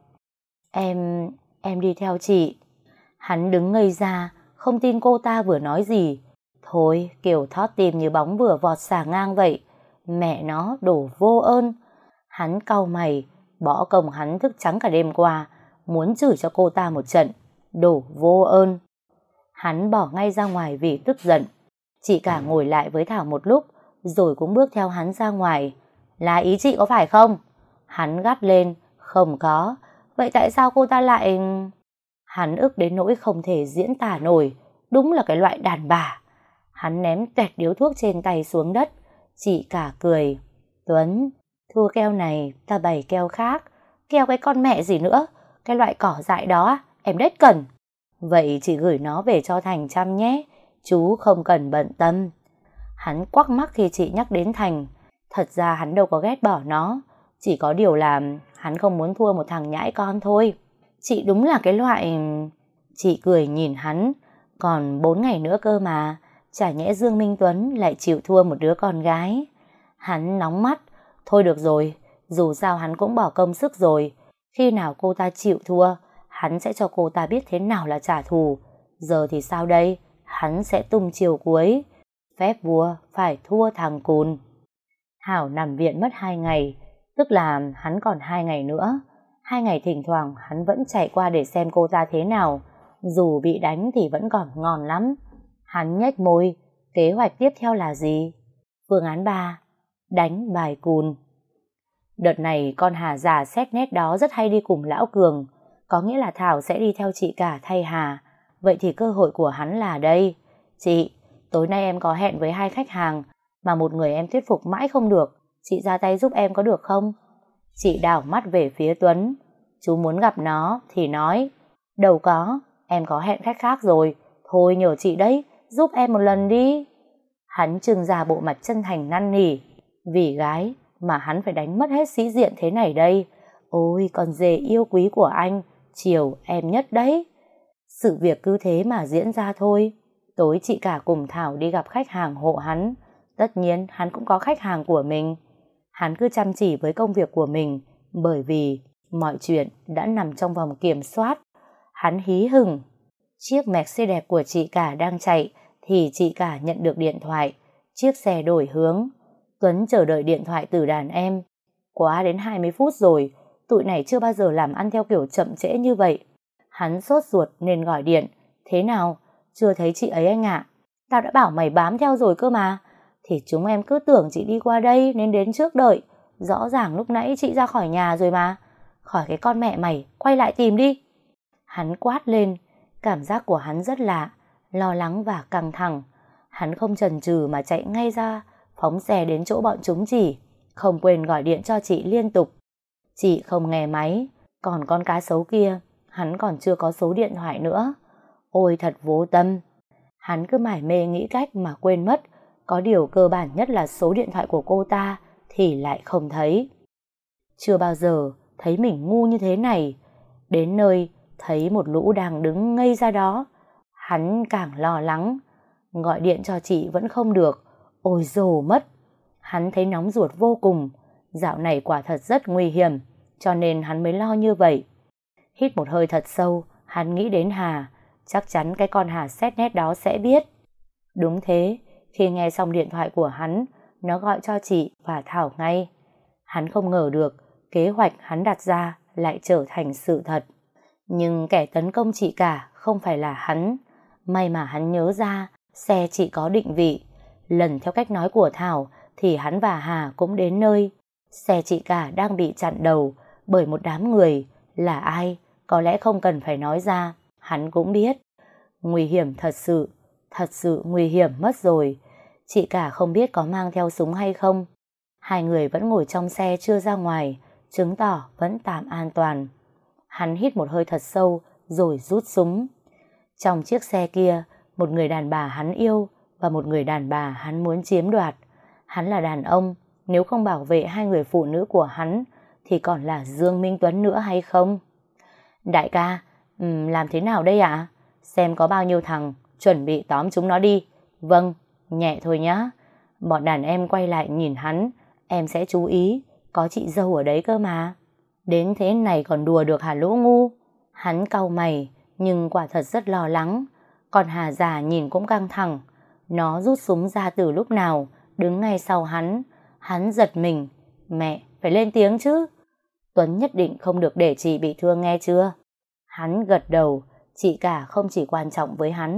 Em đi theo chị. Hắn đứng ngây ra, không tin cô ta vừa nói gì. Thôi, kiểu thót tim như bóng vừa vọt xà ngang vậy. Mẹ nó, đồ vô ơn. Hắn cau mày, bỏ công hắn thức trắng cả đêm qua, muốn chửi cho cô ta một trận. Đồ vô ơn. Hắn bỏ ngay ra ngoài vì tức giận. Chị cả ngồi lại với Thảo một lúc, rồi cũng bước theo hắn ra ngoài. Là ý chị có phải không? Hắn gắt lên. Không có. Vậy tại sao cô ta lại... Hắn ức đến nỗi không thể diễn tả nổi. Đúng là cái loại đàn bà. Hắn ném toẹt điếu thuốc trên tay xuống đất. Chị cả cười. Tuấn, thua keo này ta bày keo khác. Keo cái con mẹ gì nữa. Cái loại cỏ dại đó em đếch cần. Vậy chị gửi nó về cho Thành chăm nhé. Chú không cần bận tâm. Hắn quắc mắt khi chị nhắc đến Thành. Thật ra hắn đâu có ghét bỏ nó. Chỉ có điều là hắn không muốn thua một thằng nhãi con thôi. Chị đúng là cái loại... Chị cười nhìn hắn. Còn 4 ngày nữa cơ mà. Chả nhẽ Dương Minh Tuấn lại chịu thua một đứa con gái. Hắn nóng mắt. Thôi được rồi. Dù sao hắn cũng bỏ công sức rồi. Khi nào cô ta chịu thua, hắn sẽ cho cô ta biết thế nào là trả thù. Giờ thì sao đây? Hắn sẽ tung chiều cuối. Phép vua phải thua thằng cùn. Hảo nằm viện mất 2 ngày. Tức là hắn còn 2 ngày nữa. 2 ngày thỉnh thoảng hắn vẫn chạy qua để xem cô ta thế nào. Dù bị đánh thì vẫn còn ngon lắm. Hắn nhếch môi. Kế hoạch tiếp theo là gì? Phương án 3. Đánh bài cùn. Đợt này con Hà già xét nét đó rất hay đi cùng Lão Cường. Có nghĩa là Thảo sẽ đi theo chị cả thay Hà. Vậy thì cơ hội của hắn là đây. Chị, tối nay em có hẹn với 2 khách hàng, mà một người em thuyết phục mãi không được. Chị ra tay giúp em có được không? Chị đảo mắt về phía Tuấn. Chú muốn gặp nó thì nói. Đâu có, em có hẹn khách khác rồi. Thôi nhờ chị đấy, giúp em một lần đi. Hắn trưng ra bộ mặt chân thành năn nỉ. Vì gái mà hắn phải đánh mất hết sĩ diện thế này đây. Ôi con dê yêu quý của anh, chiều em nhất đấy. Sự việc cứ thế mà diễn ra thôi. Tối chị cả cùng Thảo đi gặp khách hàng hộ hắn. Tất nhiên hắn cũng có khách hàng của mình. Hắn cứ chăm chỉ với công việc của mình, bởi vì mọi chuyện đã nằm trong vòng kiểm soát. Hắn hí hửng. Chiếc Mercedes đẹp của chị cả đang chạy thì chị cả nhận được điện thoại. Chiếc xe đổi hướng. Tuấn chờ đợi điện thoại từ đàn em. Quá đến 20 phút rồi, tụi này chưa bao giờ làm ăn theo kiểu chậm trễ như vậy. Hắn sốt ruột nên gọi điện. Thế nào? Chưa thấy chị ấy anh ạ. Tao đã bảo mày bám theo rồi cơ mà. Thì chúng em cứ tưởng chị đi qua đây nên đến trước đợi. Rõ ràng lúc nãy chị ra khỏi nhà rồi mà. Khỏi cái con mẹ mày, quay lại tìm đi. Hắn quát lên. Cảm giác của hắn rất lạ, lo lắng và căng thẳng. Hắn không chần chừ mà chạy ngay ra, phóng xe đến chỗ bọn chúng chỉ. Không quên gọi điện cho chị liên tục. Chị không nghe máy. Còn con cá sấu kia, hắn còn chưa có số điện thoại nữa. Ôi thật vô tâm. Hắn cứ mải mê nghĩ cách mà quên mất. Có điều cơ bản nhất là số điện thoại của cô ta thì lại không thấy. Chưa bao giờ thấy mình ngu như thế này. Đến nơi thấy một lũ đang đứng ngây ra đó. Hắn càng lo lắng. Gọi điện cho chị vẫn không được. Ôi dồ mất. Hắn thấy nóng ruột vô cùng. Dạo này quả thật rất nguy hiểm, cho nên hắn mới lo như vậy. Hít một hơi thật sâu, hắn nghĩ đến Hà. Chắc chắn cái con Hà xét nét đó sẽ biết. Đúng thế, khi nghe xong điện thoại của hắn, nó gọi cho chị và Thảo ngay. Hắn không ngờ được kế hoạch hắn đặt ra lại trở thành sự thật. Nhưng kẻ tấn công chị cả không phải là hắn. May mà hắn nhớ ra xe chị có định vị. Lần theo cách nói của Thảo thì hắn và Hà cũng đến nơi. Xe chị cả đang bị chặn đầu bởi một đám người. Là ai? Có lẽ không cần phải nói ra, hắn cũng biết. Nguy hiểm thật sự nguy hiểm mất rồi. Chị cả không biết có mang theo súng hay không. Hai người vẫn ngồi trong xe chưa ra ngoài, chứng tỏ vẫn tạm an toàn. Hắn hít một hơi thật sâu rồi rút súng. Trong chiếc xe kia, một người đàn bà hắn yêu và một người đàn bà hắn muốn chiếm đoạt. Hắn là đàn ông, nếu không bảo vệ hai người phụ nữ của hắn thì còn là Dương Minh Tuấn nữa hay không? Đại ca, làm thế nào đây ạ? Xem có bao nhiêu thằng, chuẩn bị tóm chúng nó đi. Vâng, nhẹ thôi nhá. Bọn đàn em quay lại nhìn hắn. Em sẽ chú ý, có chị dâu ở đấy cơ mà. Đến thế này còn đùa được hả lũ ngu? Hắn cau mày, nhưng quả thật rất lo lắng. Còn Hà già nhìn cũng căng thẳng. Nó rút súng ra từ lúc nào, đứng ngay sau hắn. Hắn giật mình. Mẹ, phải lên tiếng chứ. Tuấn nhất định không được để chị bị thương nghe chưa? Hắn gật đầu. Chị cả không chỉ quan trọng với hắn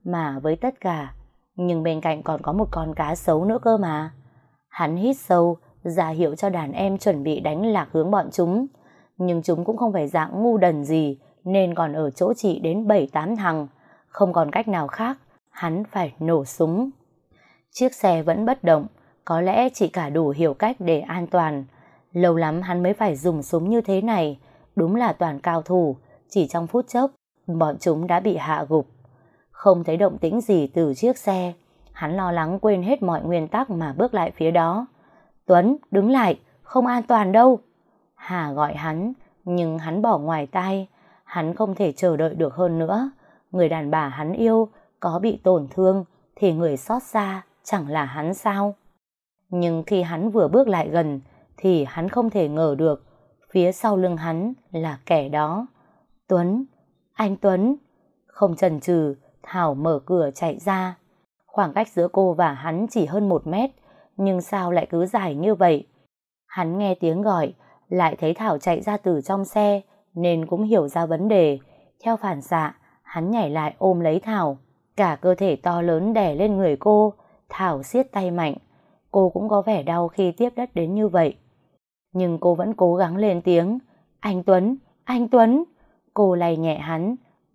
mà với tất cả, nhưng bên cạnh còn có một con cá sấu nữa cơ mà. Hắn hít sâu, ra hiệu cho đàn em chuẩn bị đánh lạc hướng bọn chúng. Nhưng chúng cũng không phải dạng ngu đần gì, nên còn ở chỗ chị đến 7-8 thằng. Không còn cách nào khác, hắn phải nổ súng. Chiếc xe vẫn bất động, có lẽ chị cả đủ hiểu cách để an toàn. Lâu lắm hắn mới phải dùng súng như thế này, đúng là toàn cao thủ, chỉ trong phút chốc, bọn chúng đã bị hạ gục. Không thấy động tĩnh gì từ chiếc xe, hắn lo lắng quên hết mọi nguyên tắc mà bước lại phía đó. Tuấn, đứng lại, không an toàn đâu. Hà gọi hắn, nhưng hắn bỏ ngoài tai, hắn không thể chờ đợi được hơn nữa. Người đàn bà hắn yêu, có bị tổn thương, thì người xót xa chẳng là hắn sao? Nhưng khi hắn vừa bước lại gần, thì hắn không thể ngờ được, phía sau lưng hắn là kẻ đó. Tuấn, anh Tuấn. Không chần chừ, Thảo mở cửa chạy ra. Khoảng cách giữa cô và hắn chỉ hơn 1 mét, nhưng sao lại cứ dài như vậy? Hắn nghe tiếng gọi, lại thấy Thảo chạy ra từ trong xe, nên cũng hiểu ra vấn đề. Theo phản xạ, hắn nhảy lại ôm lấy Thảo. Cả cơ thể to lớn đè lên người cô, Thảo siết tay mạnh. Cô cũng có vẻ đau khi tiếp đất đến như vậy. Nhưng cô vẫn cố gắng lên tiếng. Anh Tuấn, anh Tuấn. Cô lay nhẹ hắn.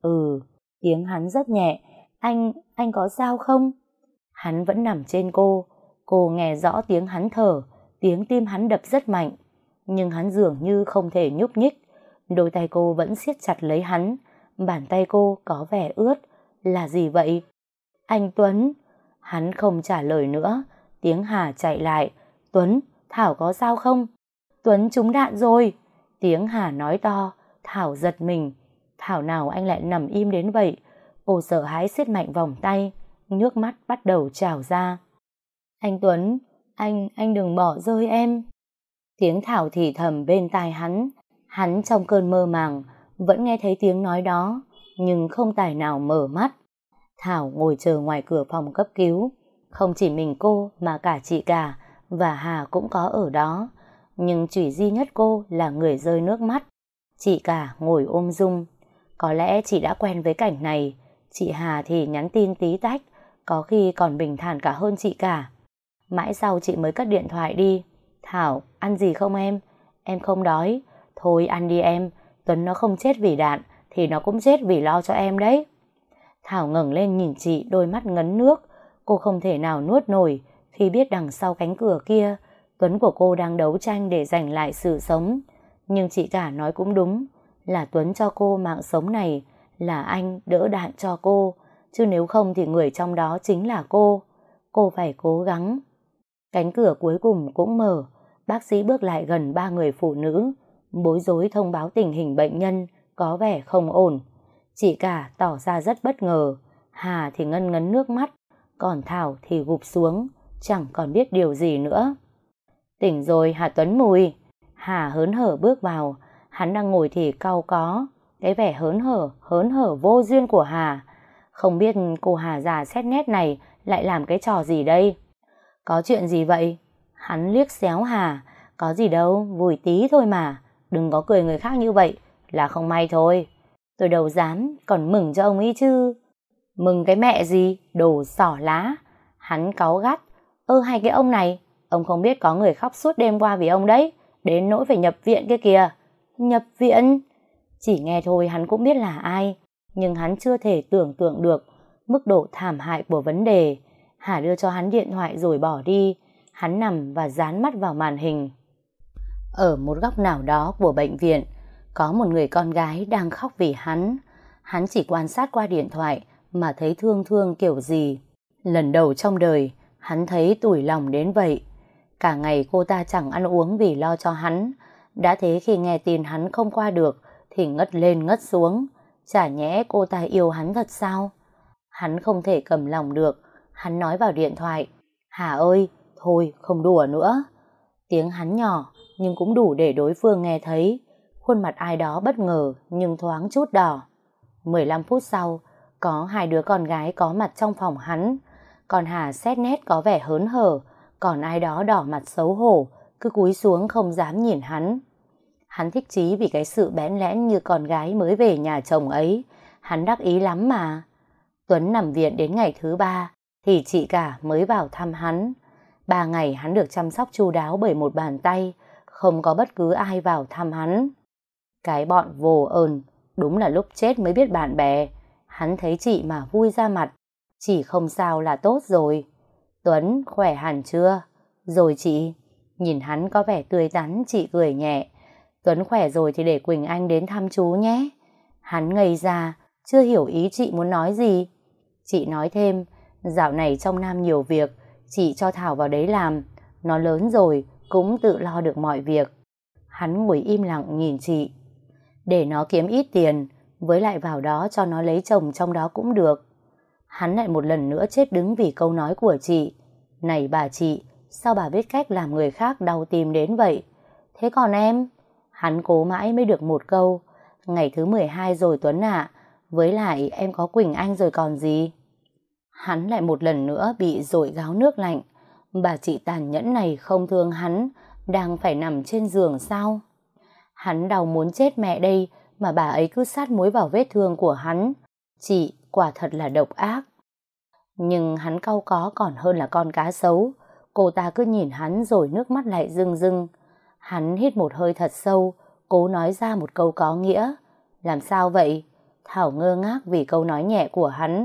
Tiếng hắn rất nhẹ. Anh có sao không? Hắn vẫn nằm trên cô. Cô nghe rõ tiếng hắn thở, tiếng tim hắn đập rất mạnh. Nhưng hắn dường như không thể nhúc nhích. Đôi tay cô vẫn siết chặt lấy hắn. Bàn tay cô có vẻ ướt. Là gì vậy? Anh Tuấn. Hắn không trả lời nữa. Tiếng Hà chạy lại. Tuấn, Thảo có sao không? Tuấn trúng đạn rồi. Tiếng Hà nói to. Thảo giật mình. Thảo nào anh lại nằm im đến vậy? Cô sợ hãi siết mạnh vòng tay. Nước mắt bắt đầu trào ra. Anh Tuấn, anh đừng bỏ rơi em. Tiếng Thảo thì thầm bên tai hắn. Hắn trong cơn mơ màng vẫn nghe thấy tiếng nói đó, nhưng không tài nào mở mắt. Thảo ngồi chờ ngoài cửa phòng cấp cứu. Không chỉ mình cô mà cả chị cả và Hà cũng có ở đó. Nhưng chỉ duy nhất cô là người rơi nước mắt. Chị cả ngồi ôm Dung. Có lẽ chị đã quen với cảnh này. Chị Hà thì nhắn tin tí tách, có khi còn bình thản cả hơn chị cả. Mãi sau chị mới cất điện thoại đi. Thảo, ăn gì không em? Em không đói. Thôi ăn đi em. Tuấn nó không chết vì đạn thì nó cũng chết vì lo cho em đấy. Thảo ngẩng lên nhìn chị, đôi mắt ngấn nước. Cô không thể nào nuốt nổi khi biết đằng sau cánh cửa kia Tuấn của cô đang đấu tranh để giành lại sự sống. Nhưng chị cả nói cũng đúng, là Tuấn cho cô mạng sống này, là anh đỡ đạn cho cô, chứ nếu không thì người trong đó chính là cô. Cô phải cố gắng. Cánh cửa cuối cùng cũng mở. Bác sĩ bước lại gần 3 người phụ nữ, bối rối thông báo tình hình bệnh nhân có vẻ không ổn. Chị cả tỏ ra rất bất ngờ. Hà thì ngân ngấn nước mắt, còn Thảo thì gục xuống, chẳng còn biết điều gì nữa. Tỉnh rồi hả Tuấn Mùi? Hà hớn hở bước vào. Hắn đang ngồi thì cau có. Cái vẻ hớn hở vô duyên của Hà. Không biết cô Hà già xét nét này lại làm cái trò gì đây? Có chuyện gì vậy? Hắn liếc xéo Hà. Có gì đâu, vui tí thôi mà. Đừng có cười người khác như vậy, là không may thôi. Tôi đâu dám, còn mừng cho ông ấy chứ. Mừng cái mẹ gì, đồ xỏ lá. Hắn cáu gắt. Hay cái ông này, ông không biết có người khóc suốt đêm qua vì ông đấy, đến nỗi phải nhập viện kia kìa. Nhập viện? Chỉ nghe thôi hắn cũng biết là ai, nhưng hắn chưa thể tưởng tượng được mức độ thảm hại của vấn đề. Hà đưa cho hắn điện thoại rồi bỏ đi. Hắn nằm và dán mắt vào màn hình. Ở một góc nào đó của bệnh viện, có một người con gái đang khóc vì hắn. Hắn chỉ quan sát qua điện thoại mà thấy thương thương kiểu gì. Lần đầu trong đời, hắn thấy tủi lòng đến vậy. Cả ngày cô ta chẳng ăn uống vì lo cho hắn. Đã thế khi nghe tin hắn không qua được thì ngất lên ngất xuống. Chả nhẽ cô ta yêu hắn thật sao? Hắn không thể cầm lòng được. Hắn nói vào điện thoại. Hà ơi, thôi không đùa nữa. Tiếng hắn nhỏ nhưng cũng đủ để đối phương nghe thấy. Khuôn mặt ai đó bất ngờ nhưng thoáng chút đỏ. 15 phút sau, có 2 đứa con gái có mặt trong phòng hắn. Còn Hà xét nét có vẻ hớn hở, còn ai đó đỏ mặt xấu hổ, cứ cúi xuống không dám nhìn hắn. Hắn thích chí vì cái sự bẽn lẽn như con gái mới về nhà chồng ấy. Hắn đắc ý lắm mà. Tuấn nằm viện đến ngày thứ 3 thì chị cả mới vào thăm hắn. 3 ngày hắn được chăm sóc chu đáo bởi một bàn tay, không có bất cứ ai vào thăm hắn. Cái bọn vô ơn, đúng là lúc chết mới biết bạn bè. Hắn thấy chị mà vui ra mặt, chỉ không sao là tốt rồi. Tuấn khỏe hẳn chưa? Rồi chị. Nhìn hắn có vẻ tươi tắn, chị cười nhẹ. Tuấn khỏe rồi thì để Quỳnh Anh đến thăm chú nhé. Hắn ngây ra, chưa hiểu ý chị muốn nói gì. Chị nói thêm, dạo này trong Nam nhiều việc, chị cho Thảo vào đấy làm. Nó lớn rồi, cũng tự lo được mọi việc. Hắn ngồi im lặng nhìn chị. Để nó kiếm ít tiền, với lại vào đó cho nó lấy chồng trong đó cũng được. Hắn lại một lần nữa chết đứng vì câu nói của chị. Này bà chị, sao bà biết cách làm người khác đau tim đến vậy? Thế còn em? Hắn cố mãi mới được một câu. Ngày thứ 12 rồi Tuấn ạ, với lại em có Quỳnh Anh rồi còn gì? Hắn lại một lần nữa bị dội gáo nước lạnh. Bà chị tàn nhẫn này không thương hắn, đang phải nằm trên giường sao? Hắn đau muốn chết mẹ đây, mà bà ấy cứ sát muối vào vết thương của hắn. Chị quả thật là độc ác. Nhưng hắn cau có còn hơn là con cá sấu. Cô ta cứ nhìn hắn rồi nước mắt lại rưng rưng. Hắn hít một hơi thật sâu, cố nói ra một câu có nghĩa. Làm sao vậy? Thảo ngơ ngác vì câu nói nhẹ của hắn.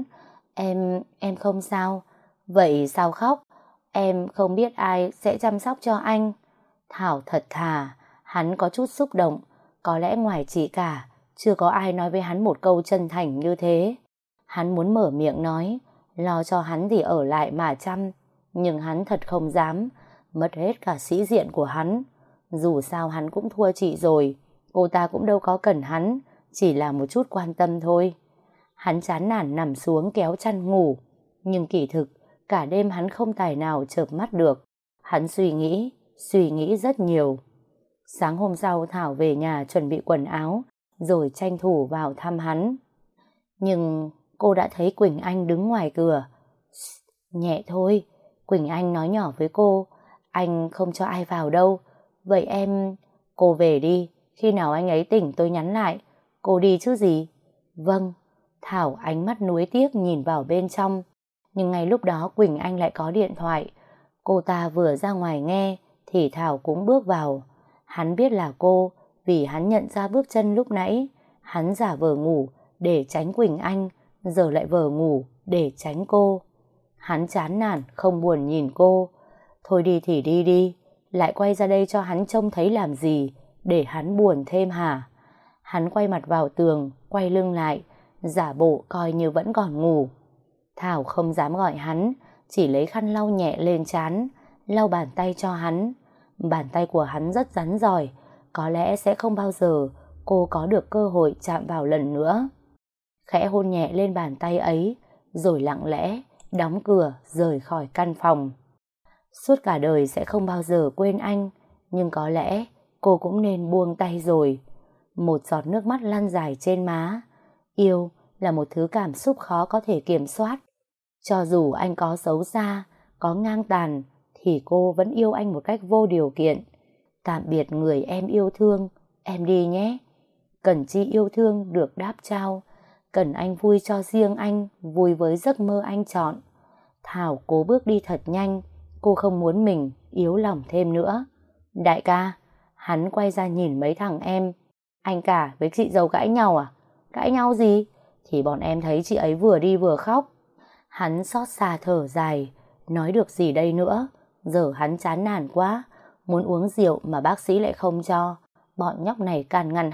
Em không sao. Vậy sao khóc? Em không biết ai sẽ chăm sóc cho anh. Thảo thật thà. Hắn có chút xúc động. Có lẽ ngoài chị cả, chưa có ai nói với hắn một câu chân thành như thế. Hắn muốn mở miệng nói, lo cho hắn thì ở lại mà chăm. Nhưng hắn thật không dám, mất hết cả sĩ diện của hắn. Dù sao hắn cũng thua chị rồi, cô ta cũng đâu có cần hắn, chỉ là một chút quan tâm thôi. Hắn chán nản nằm xuống kéo chăn ngủ, nhưng kỳ thực cả đêm hắn không tài nào chợp mắt được. Hắn suy nghĩ rất nhiều. Sáng hôm sau Thảo về nhà chuẩn bị quần áo, rồi tranh thủ vào thăm hắn. Nhưng cô đã thấy Quỳnh Anh đứng ngoài cửa. Nhẹ thôi, Quỳnh Anh nói nhỏ với cô, anh không cho ai vào đâu. Vậy em... Cô về đi, khi nào anh ấy tỉnh tôi nhắn lại. Cô đi chứ gì? Vâng. Thảo ánh mắt nuối tiếc nhìn vào bên trong. Nhưng ngay lúc đó Quỳnh Anh lại có điện thoại. Cô ta vừa ra ngoài nghe thì Thảo cũng bước vào. Hắn biết là cô vì hắn nhận ra bước chân lúc nãy. Hắn giả vờ ngủ để tránh Quỳnh Anh, giờ lại vờ ngủ để tránh cô. Hắn chán nản không buồn nhìn cô. Thôi đi thì đi đi, lại quay ra đây cho hắn trông thấy làm gì, để hắn buồn thêm hả? Hắn quay mặt vào tường, quay lưng lại, giả bộ coi như vẫn còn ngủ. Thảo không dám gọi hắn, chỉ lấy khăn lau nhẹ lên trán, lau bàn tay cho hắn. Bàn tay của hắn rất rắn rỏi, có lẽ sẽ không bao giờ cô có được cơ hội chạm vào lần nữa. Khẽ hôn nhẹ lên bàn tay ấy, rồi lặng lẽ đóng cửa rời khỏi căn phòng. Suốt cả đời sẽ không bao giờ quên anh, nhưng có lẽ cô cũng nên buông tay rồi. Một giọt nước mắt lăn dài trên má. Yêu là một thứ cảm xúc khó có thể kiểm soát. Cho dù anh có xấu xa, có ngang tàn, thì cô vẫn yêu anh một cách vô điều kiện. Tạm biệt người em yêu thương, em đi nhé. Cần chi yêu thương được đáp trao, cần anh vui cho riêng anh, vui với giấc mơ anh chọn. Thảo cố bước đi thật nhanh, cô không muốn mình yếu lòng thêm nữa. Đại ca, hắn quay ra nhìn mấy thằng em. Anh cả với chị dâu cãi nhau à? Cãi nhau gì? Thì bọn em thấy chị ấy vừa đi vừa khóc. Hắn xót xa thở dài, nói được gì đây nữa. Giờ hắn chán nản quá, muốn uống rượu mà bác sĩ lại không cho. Bọn nhóc này can ngăn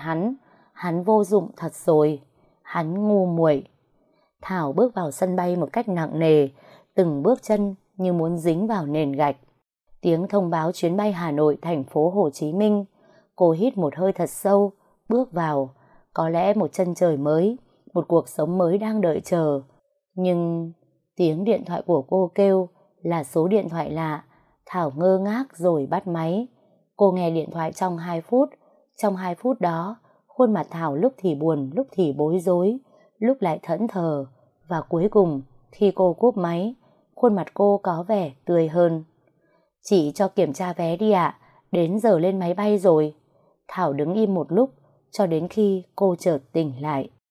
hắn vô dụng thật rồi. Hắn ngu muội. Thảo bước vào sân bay một cách nặng nề, từng bước chân như muốn dính vào nền gạch. Tiếng thông báo chuyến bay Hà Nội thành phố Hồ Chí Minh. Cô hít một hơi thật sâu, bước vào. Có lẽ một chân trời mới, một cuộc sống mới đang đợi chờ. Nhưng tiếng điện thoại của cô kêu là số điện thoại lạ. Thảo ngơ ngác rồi bắt máy. Cô nghe điện thoại trong 2 phút. Trong 2 phút đó, khuôn mặt Thảo lúc thì buồn, lúc thì bối rối, lúc lại thẫn thờ. Và cuối cùng, khi cô cúp máy, khuôn mặt cô có vẻ tươi hơn. Chị cho kiểm tra vé đi ạ, đến giờ lên máy bay rồi. Thảo đứng im một lúc, cho đến khi cô chợt tỉnh lại.